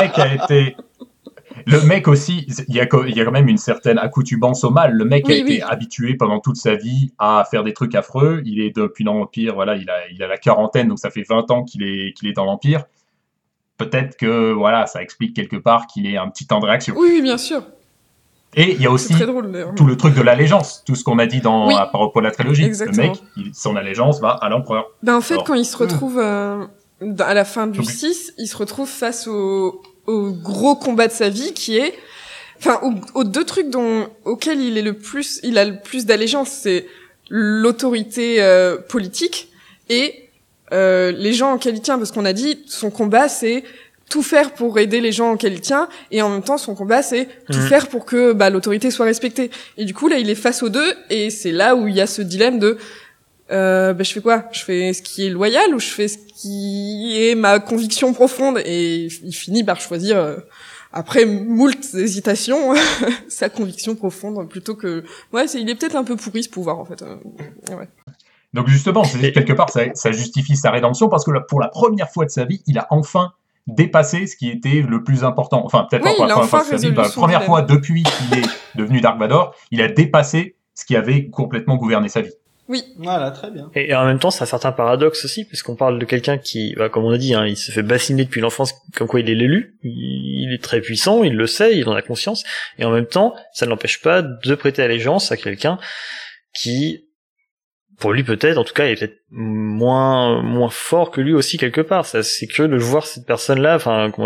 le mec aussi, il y a quand même une certaine accoutumance au mal. Le mec a été habitué pendant toute sa vie à faire des trucs affreux. Il est depuis l'Empire, voilà, il a la quarantaine, donc ça fait 20 ans qu'il est dans l'Empire. Peut-être que voilà, ça explique quelque part qu'il ait un petit temps de réaction. Oui, bien sûr. Et il y a aussi tout le truc de l'allégeance, tout ce qu'on a dit par rapport à la trilogie. Exactement. Le mec, son allégeance va à l'empereur. En fait, quand il se retrouve à la fin du 6, il se retrouve face au gros combat de sa vie qui est... aux 2 trucs auxquels il a le plus d'allégeance, c'est l'autorité politique et les gens auxquels il tient, parce qu'on a dit, son combat, c'est tout faire pour aider les gens auxquels il tient, et en même temps son combat c'est tout faire pour que l'autorité soit respectée. Et du coup là il est face aux deux, et c'est là où il y a ce dilemme de je fais quoi ? Je fais ce qui est loyal ou je fais ce qui est ma conviction profonde ? Et il finit par choisir après moult hésitations sa conviction profonde plutôt que il est peut-être un peu pourri ce pouvoir en fait. Ouais. Donc justement, quelque part, ça justifie sa rédemption parce que pour la première fois de sa vie, il a enfin dépassé ce qui était le plus important. Enfin, peut-être pas pour la première fois de sa vie, la première fois depuis qu'il est devenu Dark Vador, il a dépassé ce qui avait complètement gouverné sa vie. Oui. Voilà, très bien. Et en même temps, c'est un certain paradoxe aussi, puisqu'on parle de quelqu'un qui, comme on a dit, il se fait bassiner depuis l'enfance, comme quoi il est l'élu, il est très puissant, il le sait, il en a conscience, et en même temps, ça ne l'empêche pas de prêter allégeance à quelqu'un qui, pour lui peut-être, en tout cas, est peut-être moins fort que lui aussi quelque part. C'est curieux de voir cette personne-là,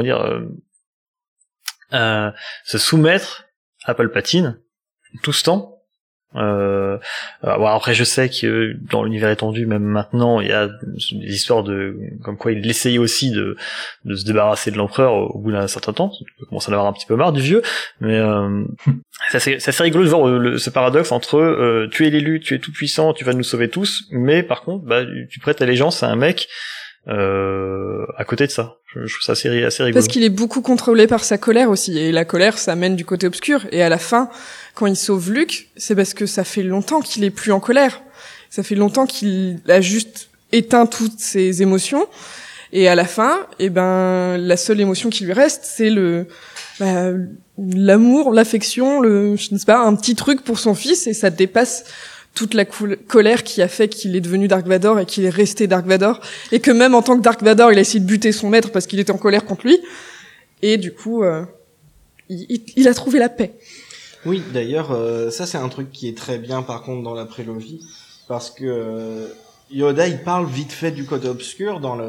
se soumettre à Palpatine tout ce temps. Après je sais que dans l'univers étendu même maintenant il y a des histoires de comme quoi il essayait aussi de se débarrasser de l'empereur au bout d'un certain temps. Il commence à en avoir un petit peu marre du vieux, mais c'est assez rigolo de voir ce paradoxe entre tu es l'élu, tu es tout puissant, tu vas nous sauver tous, mais par contre tu prêtes allégeance à un mec à côté de ça. Je trouve ça assez rigolo. Parce qu'il est beaucoup contrôlé par sa colère aussi, et la colère ça mène du côté obscur, et à la fin quand il sauve Luke, c'est parce que ça fait longtemps qu'il est plus en colère. Ça fait longtemps qu'il a juste éteint toutes ses émotions, et à la fin, la seule émotion qui lui reste, c'est l'amour, l'affection, je ne sais pas, un petit truc pour son fils, et ça dépasse toute la colère qui a fait qu'il est devenu Dark Vador et qu'il est resté Dark Vador, et que même en tant que Dark Vador, il a essayé de buter son maître parce qu'il était en colère contre lui, et du coup, il a trouvé la paix. Oui, d'ailleurs, ça c'est un truc qui est très bien par contre dans la prélogie, parce que Yoda il parle vite fait du côté obscur dans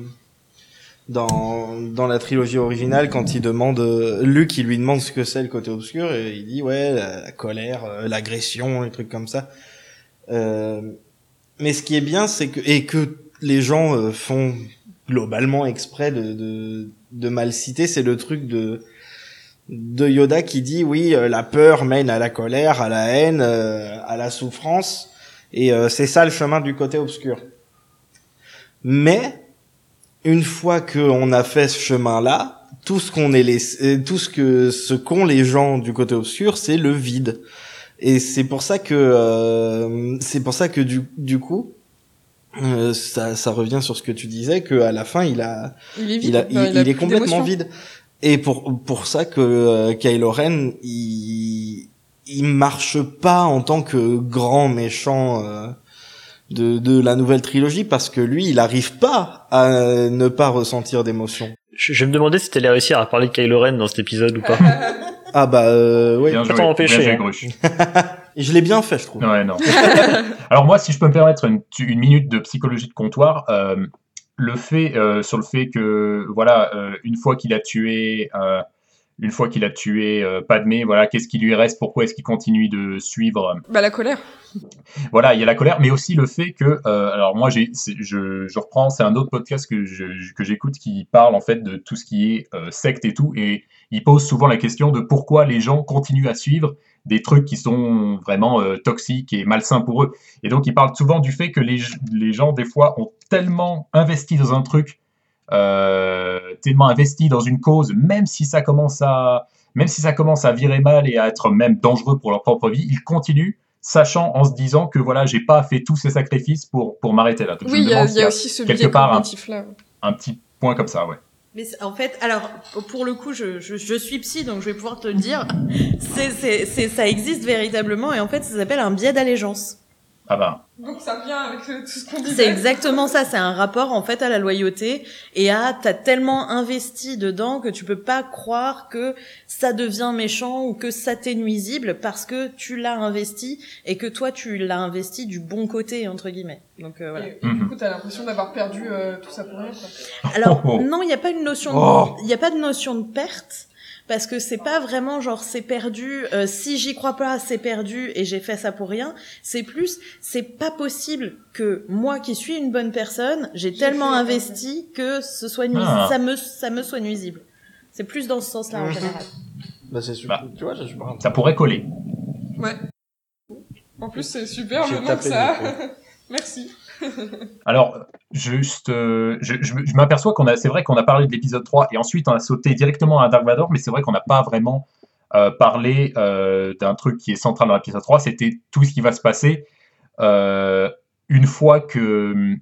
la trilogie originale quand il demande Luke, il lui demande ce que c'est le côté obscur, et il dit la colère, l'agression, les trucs comme ça. Mais ce qui est bien, c'est que les gens font globalement exprès de mal citer, c'est le truc de Yoda qui dit la peur mène à la colère, à la haine, à la souffrance, et c'est ça le chemin du côté obscur. Mais une fois qu'on a fait ce chemin-là, tout ce qu'ont les gens du côté obscur, c'est le vide. Et c'est pour ça que du coup ça revient sur ce que tu disais, que à la fin il est complètement vide. Et pour ça que Kylo Ren il marche pas en tant que grand méchant de la nouvelle trilogie, parce que lui il arrive pas à ne pas ressentir d'émotion. Je me demandais si t'allais réussir à parler de Kylo Ren dans cet épisode ou pas. Ah oui. Bien joué, empêché. Et je l'ai bien fait, je trouve. Ouais, non. Alors moi, si je peux me permettre une minute de psychologie de comptoir, sur le fait que une fois qu'il a tué Padmé, qu'est-ce qui lui reste, pourquoi est-ce qu'il continue de suivre la colère. Voilà, il y a la colère, mais aussi le fait que alors moi je reprends, c'est un autre podcast que j'écoute qui parle en fait de tout ce qui est secte et tout, et il pose souvent la question de pourquoi les gens continuent à suivre des trucs qui sont vraiment toxiques et malsains pour eux. Et donc il parle souvent du fait que les gens des fois ont tellement investi dans un truc, tellement investi dans une cause, même si ça commence à virer mal et à être même dangereux pour leur propre vie, ils continuent, sachant, en se disant que j'ai pas fait tous ces sacrifices pour m'arrêter là. Donc, oui, il y a aussi ce biais cognitif là. Un petit point comme ça, ouais. Mais en fait, alors pour le coup, je suis psy, donc je vais pouvoir te le dire. Ça existe véritablement, et en fait, ça s'appelle un biais d'allégeance. Ah bah. Donc ça revient avec tout ce qu'on disait. C'est exactement ça, c'est un rapport en fait à la loyauté et t'as tellement investi dedans que tu peux pas croire que ça devient méchant ou que ça t'est nuisible parce que tu l'as investi et que toi tu l'as investi du bon côté entre guillemets. Donc voilà. Et du coup, t'as l'impression d'avoir perdu tout ça pour rien, quoi. Alors non, il y a pas de notion de perte. parce que c'est pas vraiment genre c'est perdu, si j'y crois pas c'est perdu et j'ai fait ça pour rien. C'est plus, c'est pas possible que moi qui suis une bonne personne, j'ai tellement investi que ce soit ça me soit nuisible. C'est plus dans ce sens-là en général. Bah c'est super. Tu vois, j'ai pas. Ça pourrait coller. Ouais. En plus, c'est super le nom que ça. Merci. Alors, juste, je m'aperçois c'est vrai qu'on a parlé de l'épisode 3 et ensuite on a sauté directement à Dark Vador, mais c'est vrai qu'on n'a pas vraiment parlé d'un truc qui est central dans l'épisode 3, c'était tout ce qui va se passer une fois que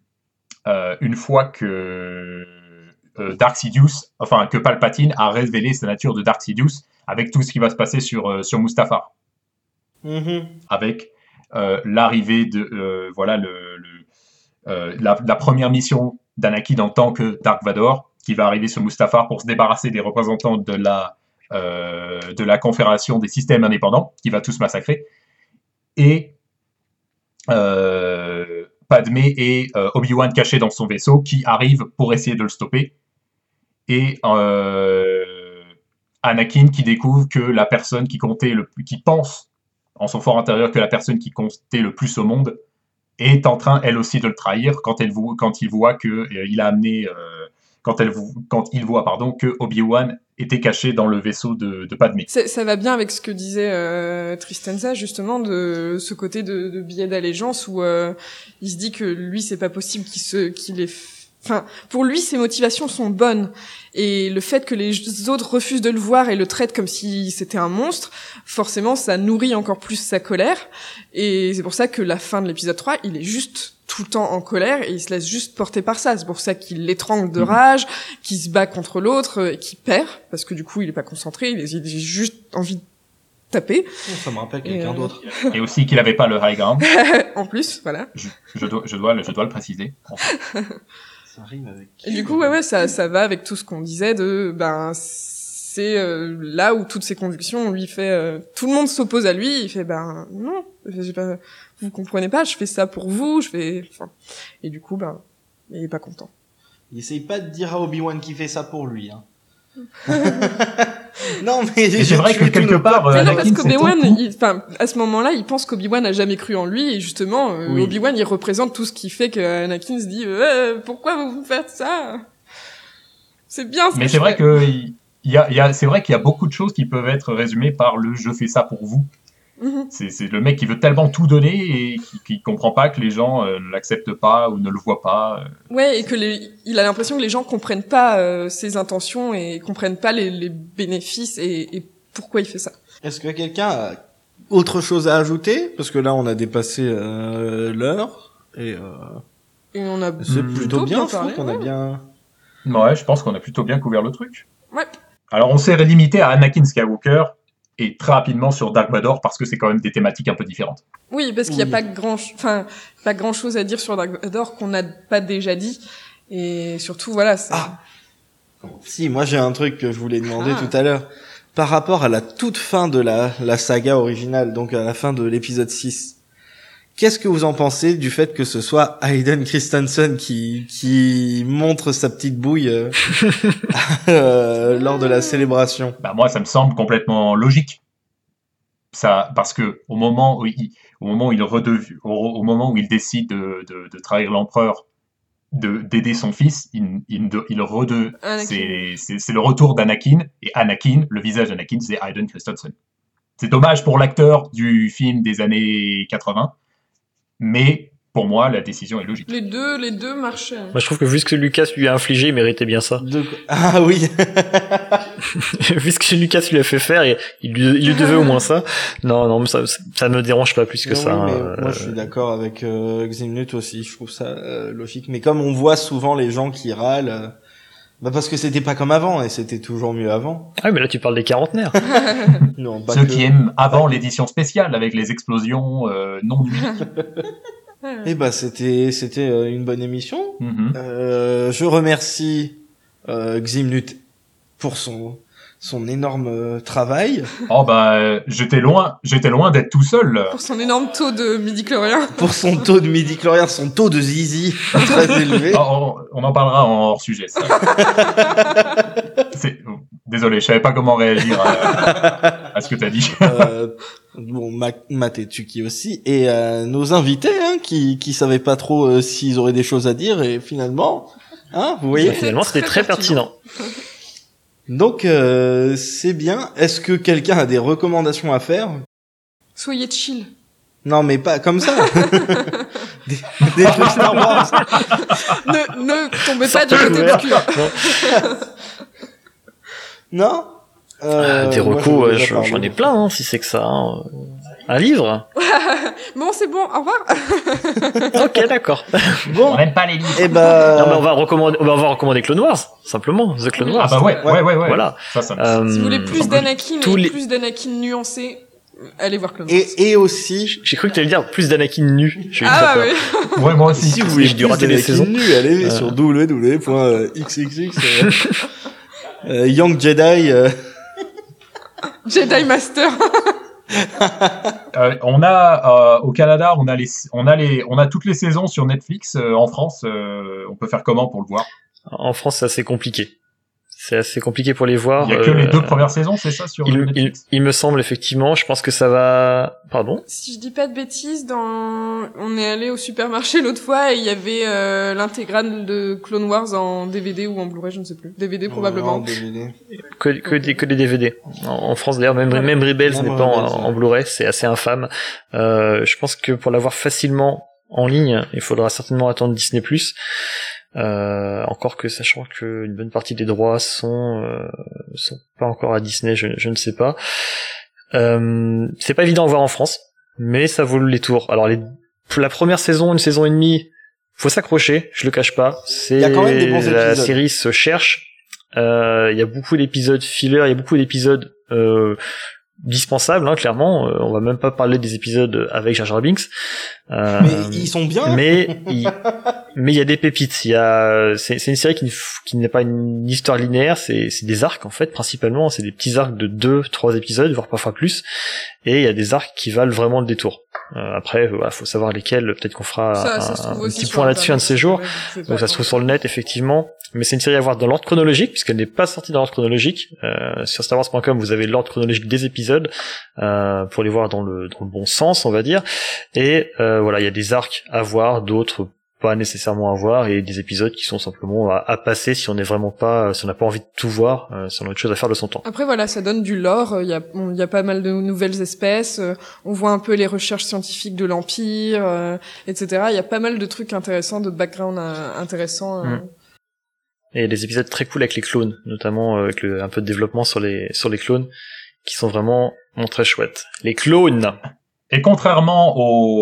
Dark Sidious, enfin que Palpatine a révélé sa nature de Dark Sidious, avec tout ce qui va se passer sur Mustafar, avec l'arrivée de la première mission d'Anakin en tant que Dark Vador, qui va arriver sur Mustafar pour se débarrasser des représentants de la Confédération des systèmes indépendants, qui va tous massacrer, et Padmé et Obi-Wan cachés dans son vaisseau, qui arrivent pour essayer de le stopper, et Anakin qui découvre que la personne qui pense en son fort intérieur que la personne qui comptait le plus au monde est en train, elle aussi, de le trahir quand il voit que il a amené, quand il voit que Obi-Wan était caché dans le vaisseau de Padmé. Ça va bien avec ce que disait Tristanza, justement, de ce côté de billet d'allégeance où il se dit que lui, c'est pas possible qu'il ait... Enfin, pour lui, ses motivations sont bonnes. Et le fait que les autres refusent de le voir et le traitent comme si c'était un monstre, forcément, ça nourrit encore plus sa colère. Et c'est pour ça que la fin de l'épisode 3, il est juste tout le temps en colère et il se laisse juste porter par ça. C'est pour ça qu'il l'étrangle de rage, qu'il se bat contre l'autre et qu'il perd, parce que du coup, il est pas concentré, il a juste envie de taper. Ça me rappelle quelqu'un d'autre. Et aussi qu'il avait pas le high ground. En plus, voilà. Je dois le préciser. Ça rime avec... Et du coup, ouais, ça va avec tout ce qu'on disait c'est là où toutes ses convictions, lui fait, tout le monde s'oppose à lui, il fait, non, vous comprenez pas, je fais ça pour vous, et du coup, il est pas content. Il essaye pas de dire à Obi-Wan qu'il fait ça pour lui, hein. Non, mais c'est vrai que quelque part, non, parce qu'Obi-Wan, à ce moment-là, il pense qu'Obi-Wan a jamais cru en lui, et justement, Obi-Wan, il représente tout ce qui fait qu'Anakin se dit, pourquoi vous faites ça? C'est bien. Mais c'est vrai que c'est vrai qu'il y a beaucoup de choses qui peuvent être résumées par le je fais ça pour vous. C'est le mec qui veut tellement tout donner et qui comprend pas que les gens ne l'acceptent pas ou ne le voient pas. Ouais, et il a l'impression que les gens comprennent pas ses intentions et comprennent pas les bénéfices et pourquoi il fait ça. Est-ce que quelqu'un a autre chose à ajouter? Parce que là, on a dépassé l'heure et on a c'est plutôt bien, je parlé, trouve qu'on a bien... Ouais, je pense qu'on a plutôt bien couvert le truc. Ouais. Alors, on s'est limité à Anakin Skywalker et très rapidement sur Dark Vador parce que c'est quand même des thématiques un peu différentes. Oui, parce qu'il y a pas grand chose à dire sur Dark Vador qu'on n'a pas déjà dit. Et surtout, voilà, Si, moi j'ai un truc que je voulais demander tout à l'heure. Par rapport à la toute fin de la saga originale, donc à la fin de l'épisode 6, qu'est-ce que vous en pensez du fait que ce soit Hayden Christensen qui montre sa petite bouille lors de la célébration? Moi, ça me semble complètement logique. Ça, parce que au moment où il décide de trahir l'empereur, d'aider son fils, c'est le retour d'Anakin, et Anakin, le visage d'Anakin, c'est Hayden Christensen. C'est dommage pour l'acteur du film des années 80, mais pour moi, la décision est logique. Les deux marchaient. Moi, je trouve que vu ce que Lucas lui a infligé, il méritait bien ça. Ah oui. Vu ce que Lucas lui a fait faire, il lui devait au moins ça. Non, mais ça me dérange pas plus que ça. Oui, mais moi, je suis d'accord avec Ximnut aussi. Je trouve ça logique. Mais comme on voit souvent les gens qui râlent, parce que c'était pas comme avant, et c'était toujours mieux avant. Ah oui, mais là, tu parles des quarantenaires. Non, pas ceux qui aiment avant l'édition spéciale avec les explosions non numériques. C'était une bonne émission. Je remercie Ximnut pour son énorme travail. Oh bah j'étais loin d'être tout seul. Pour son énorme taux de midi-chlorien. Pour son taux de midi-chlorien, son taux de zizi très élevé. On en parlera en hors sujet. Ça. Désolé, je savais pas comment réagir à ce que t'as dit. Bon, Matt et Tuki aussi, et nos invités qui savaient pas trop s'ils auraient des choses à dire, et finalement, vous voyez, finalement c'était très pertinent. Donc c'est bien. Est-ce que quelqu'un a des recommandations à faire? Soyez chill. Non, mais pas comme ça. des trucs Star Wars. Ne tombez pas du côté obscur. Non. Des recos, j'en ai plein, si c'est que ça. Un livre. Bon, c'est bon, au revoir. Ok, d'accord. Bon. On n'aime pas les livres. Eh ben. Non, mais on va recommander Clone Wars, simplement. The Clone Wars. Ah bah ouais. Voilà. Ça si vous voulez plus d'Anakin plus d'Anakin nuancé, allez voir Clone Wars. Et aussi. J'ai cru que tu allais dire plus d'Anakin nu. J'ai eu bah très peur. oui. Ouais, moi aussi. Si vous voulez j'ai dû rater les saisons. Nu, allez sur www.xxx. Young Jedi. Jedi Master. On a au Canada, on a toutes les saisons sur Netflix. En France, on peut faire comment pour le voir? En France, c'est assez compliqué. C'est assez compliqué pour les voir. Il y a que les 2 premières saisons, c'est ça sur Netflix? Il me semble effectivement. Je pense que ça va. Pardon. Si je dis pas de bêtises, on est allé au supermarché l'autre fois et il y avait l'intégrale de Clone Wars en DVD ou en Blu-ray, je ne sais plus. DVD probablement. DVD. Que des DVD. En France d'ailleurs, même Rebels n'est pas en Blu-ray, c'est assez infâme. Je pense que pour l'avoir facilement en ligne, il faudra certainement attendre Disney+. Encore que sachant que une bonne partie des droits sont pas encore à Disney, je ne sais pas. C'est pas évident à voir en France, mais ça vaut les tours. Alors la première saison, une saison et demie, faut s'accrocher, je le cache pas. Il y a quand même des bons épisodes. La série se cherche. Il y a beaucoup d'épisodes filler, il y a beaucoup d'épisodes dispensables, clairement. On va même pas parler des épisodes avec Jar Jar Binks. Mais ils sont bien. Mais il y a des pépites. C'est une série qui n'est pas une histoire linéaire. C'est des arcs en fait principalement. C'est des petits arcs de 2-3 épisodes, voire parfois plus. Et il y a des arcs qui valent vraiment le détour. Après, voilà, faut savoir lesquels. Peut-être qu'on fera un petit point là-dessus un de ces jours. Donc ça se trouve sur le net effectivement. Mais c'est une série à voir dans l'ordre chronologique puisqu'elle n'est pas sortie dans l'ordre chronologique. Sur StarWars.com, vous avez l'ordre chronologique des épisodes pour les voir dans le bon sens, on va dire. Et voilà, il y a des arcs à voir, d'autres pas nécessairement à voir, et des épisodes qui sont simplement à passer si on n'a pas envie de tout voir, si on a autre chose à faire de son temps. Après voilà, ça donne du lore, il y a pas mal de nouvelles espèces, on voit un peu les recherches scientifiques de l'Empire, etc. Il y a pas mal de trucs intéressants, de background intéressants. Et des épisodes très cool avec les clones, notamment avec un peu de développement sur les clones, qui sont vraiment très chouettes. Les clones. Et contrairement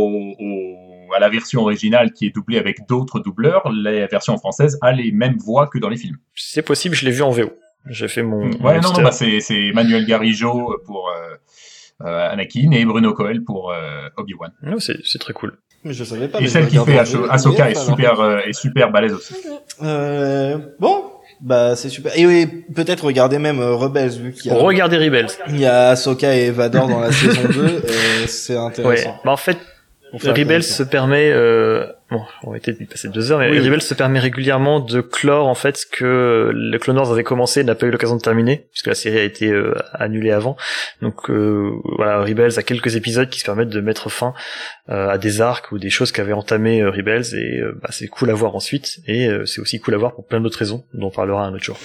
à la version originale qui est doublée avec d'autres doubleurs, la version française a les mêmes voix que dans les films. C'est possible, je l'ai vu en VO. J'ai fait mon c'est Manuel Garijo pour Anakin et Bruno Coel pour Obi-Wan. Non, c'est très cool. Mais je savais pas. Et celle qui fait Ahsoka est super balèze aussi. Bon, bah c'est super. Et oui, peut-être regarder même Rebels vu qu'il y a. Regardez Rebels. Il y a Ahsoka et Vador dans la saison 2. C'est intéressant. Ouais. Bah en fait, Rebels se permet. Bon, on va peut-être y passer 2 heures, mais Rebels se permet régulièrement de clore en fait ce que le Clone Wars avait commencé, n'a pas eu l'occasion de terminer puisque la série a été annulée avant. Donc voilà, Rebels a quelques épisodes qui se permettent de mettre fin à des arcs ou des choses qu'avait entamé Rebels, et c'est cool à voir ensuite, et c'est aussi cool à voir pour plein d'autres raisons dont on parlera un autre jour.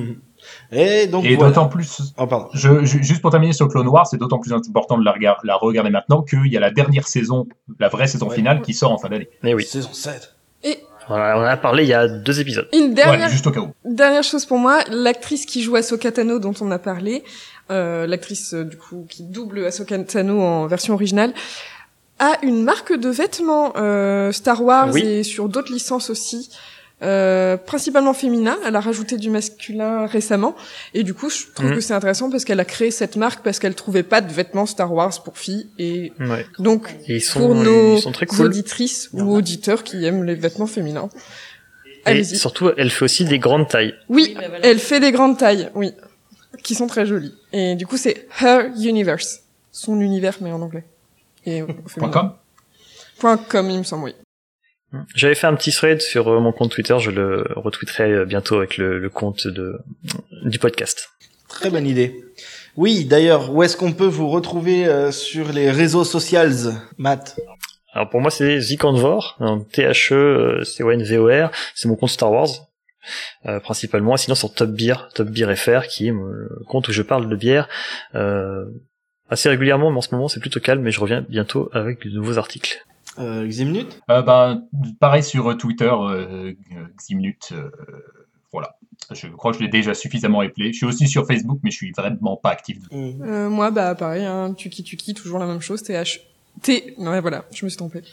Et d'autant plus, juste pour terminer sur Clone Wars, c'est d'autant plus important de la regarder maintenant qu'il y a la dernière saison, la vraie saison finale qui sort en fin d'année. Mais oui. Saison 7. Et voilà, on en a parlé il y a 2 épisodes. Une dernière, juste au cas où. Dernière chose pour moi, l'actrice qui joue Ahsoka Tano dont on a parlé, l'actrice du coup qui double Ahsoka Tano en version originale, a une marque de vêtements Star Wars et sur d'autres licences aussi. Principalement féminin, elle a rajouté du masculin récemment, et du coup je trouve que c'est intéressant parce qu'elle a créé cette marque parce qu'elle trouvait pas de vêtements Star Wars pour filles, et donc pour nos auditrices ou auditeurs qui aiment les vêtements féminins, et surtout elle fait aussi des grandes tailles. Oui, elle fait des grandes tailles, oui. qui sont très jolies. Et du coup, c'est Her Universe, son univers, mais en anglais. Et .com .com, il me semble, oui. J'avais fait un petit thread sur mon compte Twitter, je le retweeterai bientôt avec le compte du podcast. Très bonne idée. Oui, d'ailleurs, où est-ce qu'on peut vous retrouver sur les réseaux sociaux, Matt? Alors pour moi c'est Ziconvor, THECONVOR, c'est mon compte Star Wars principalement, sinon sur Top Beer FR qui est le compte où je parle de bière assez régulièrement, mais en ce moment c'est plutôt calme, mais je reviens bientôt avec de nouveaux articles. Ximnut pareil sur Twitter, Ximnut, voilà. Je crois que je l'ai déjà suffisamment appelé. Je suis aussi sur Facebook, mais je suis vraiment pas actif. Moi, pareil, hein, Tuki, toujours la même chose, non, voilà, je me suis trompée.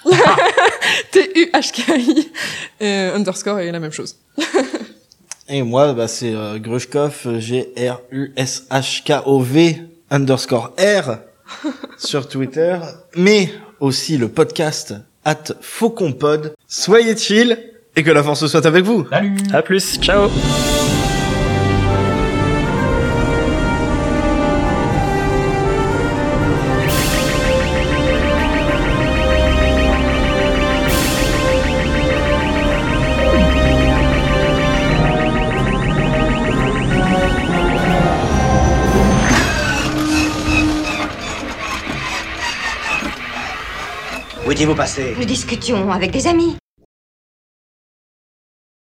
TUHKI underscore est la même chose. Et moi, c'est Grushkov, GRUSHKOV underscore R sur Twitter, mais aussi le podcast @FauconPod. Soyez chill et que la force soit avec vous. Salut. À plus, ciao. Où étiez-vous passé? Nous discutions avec des amis.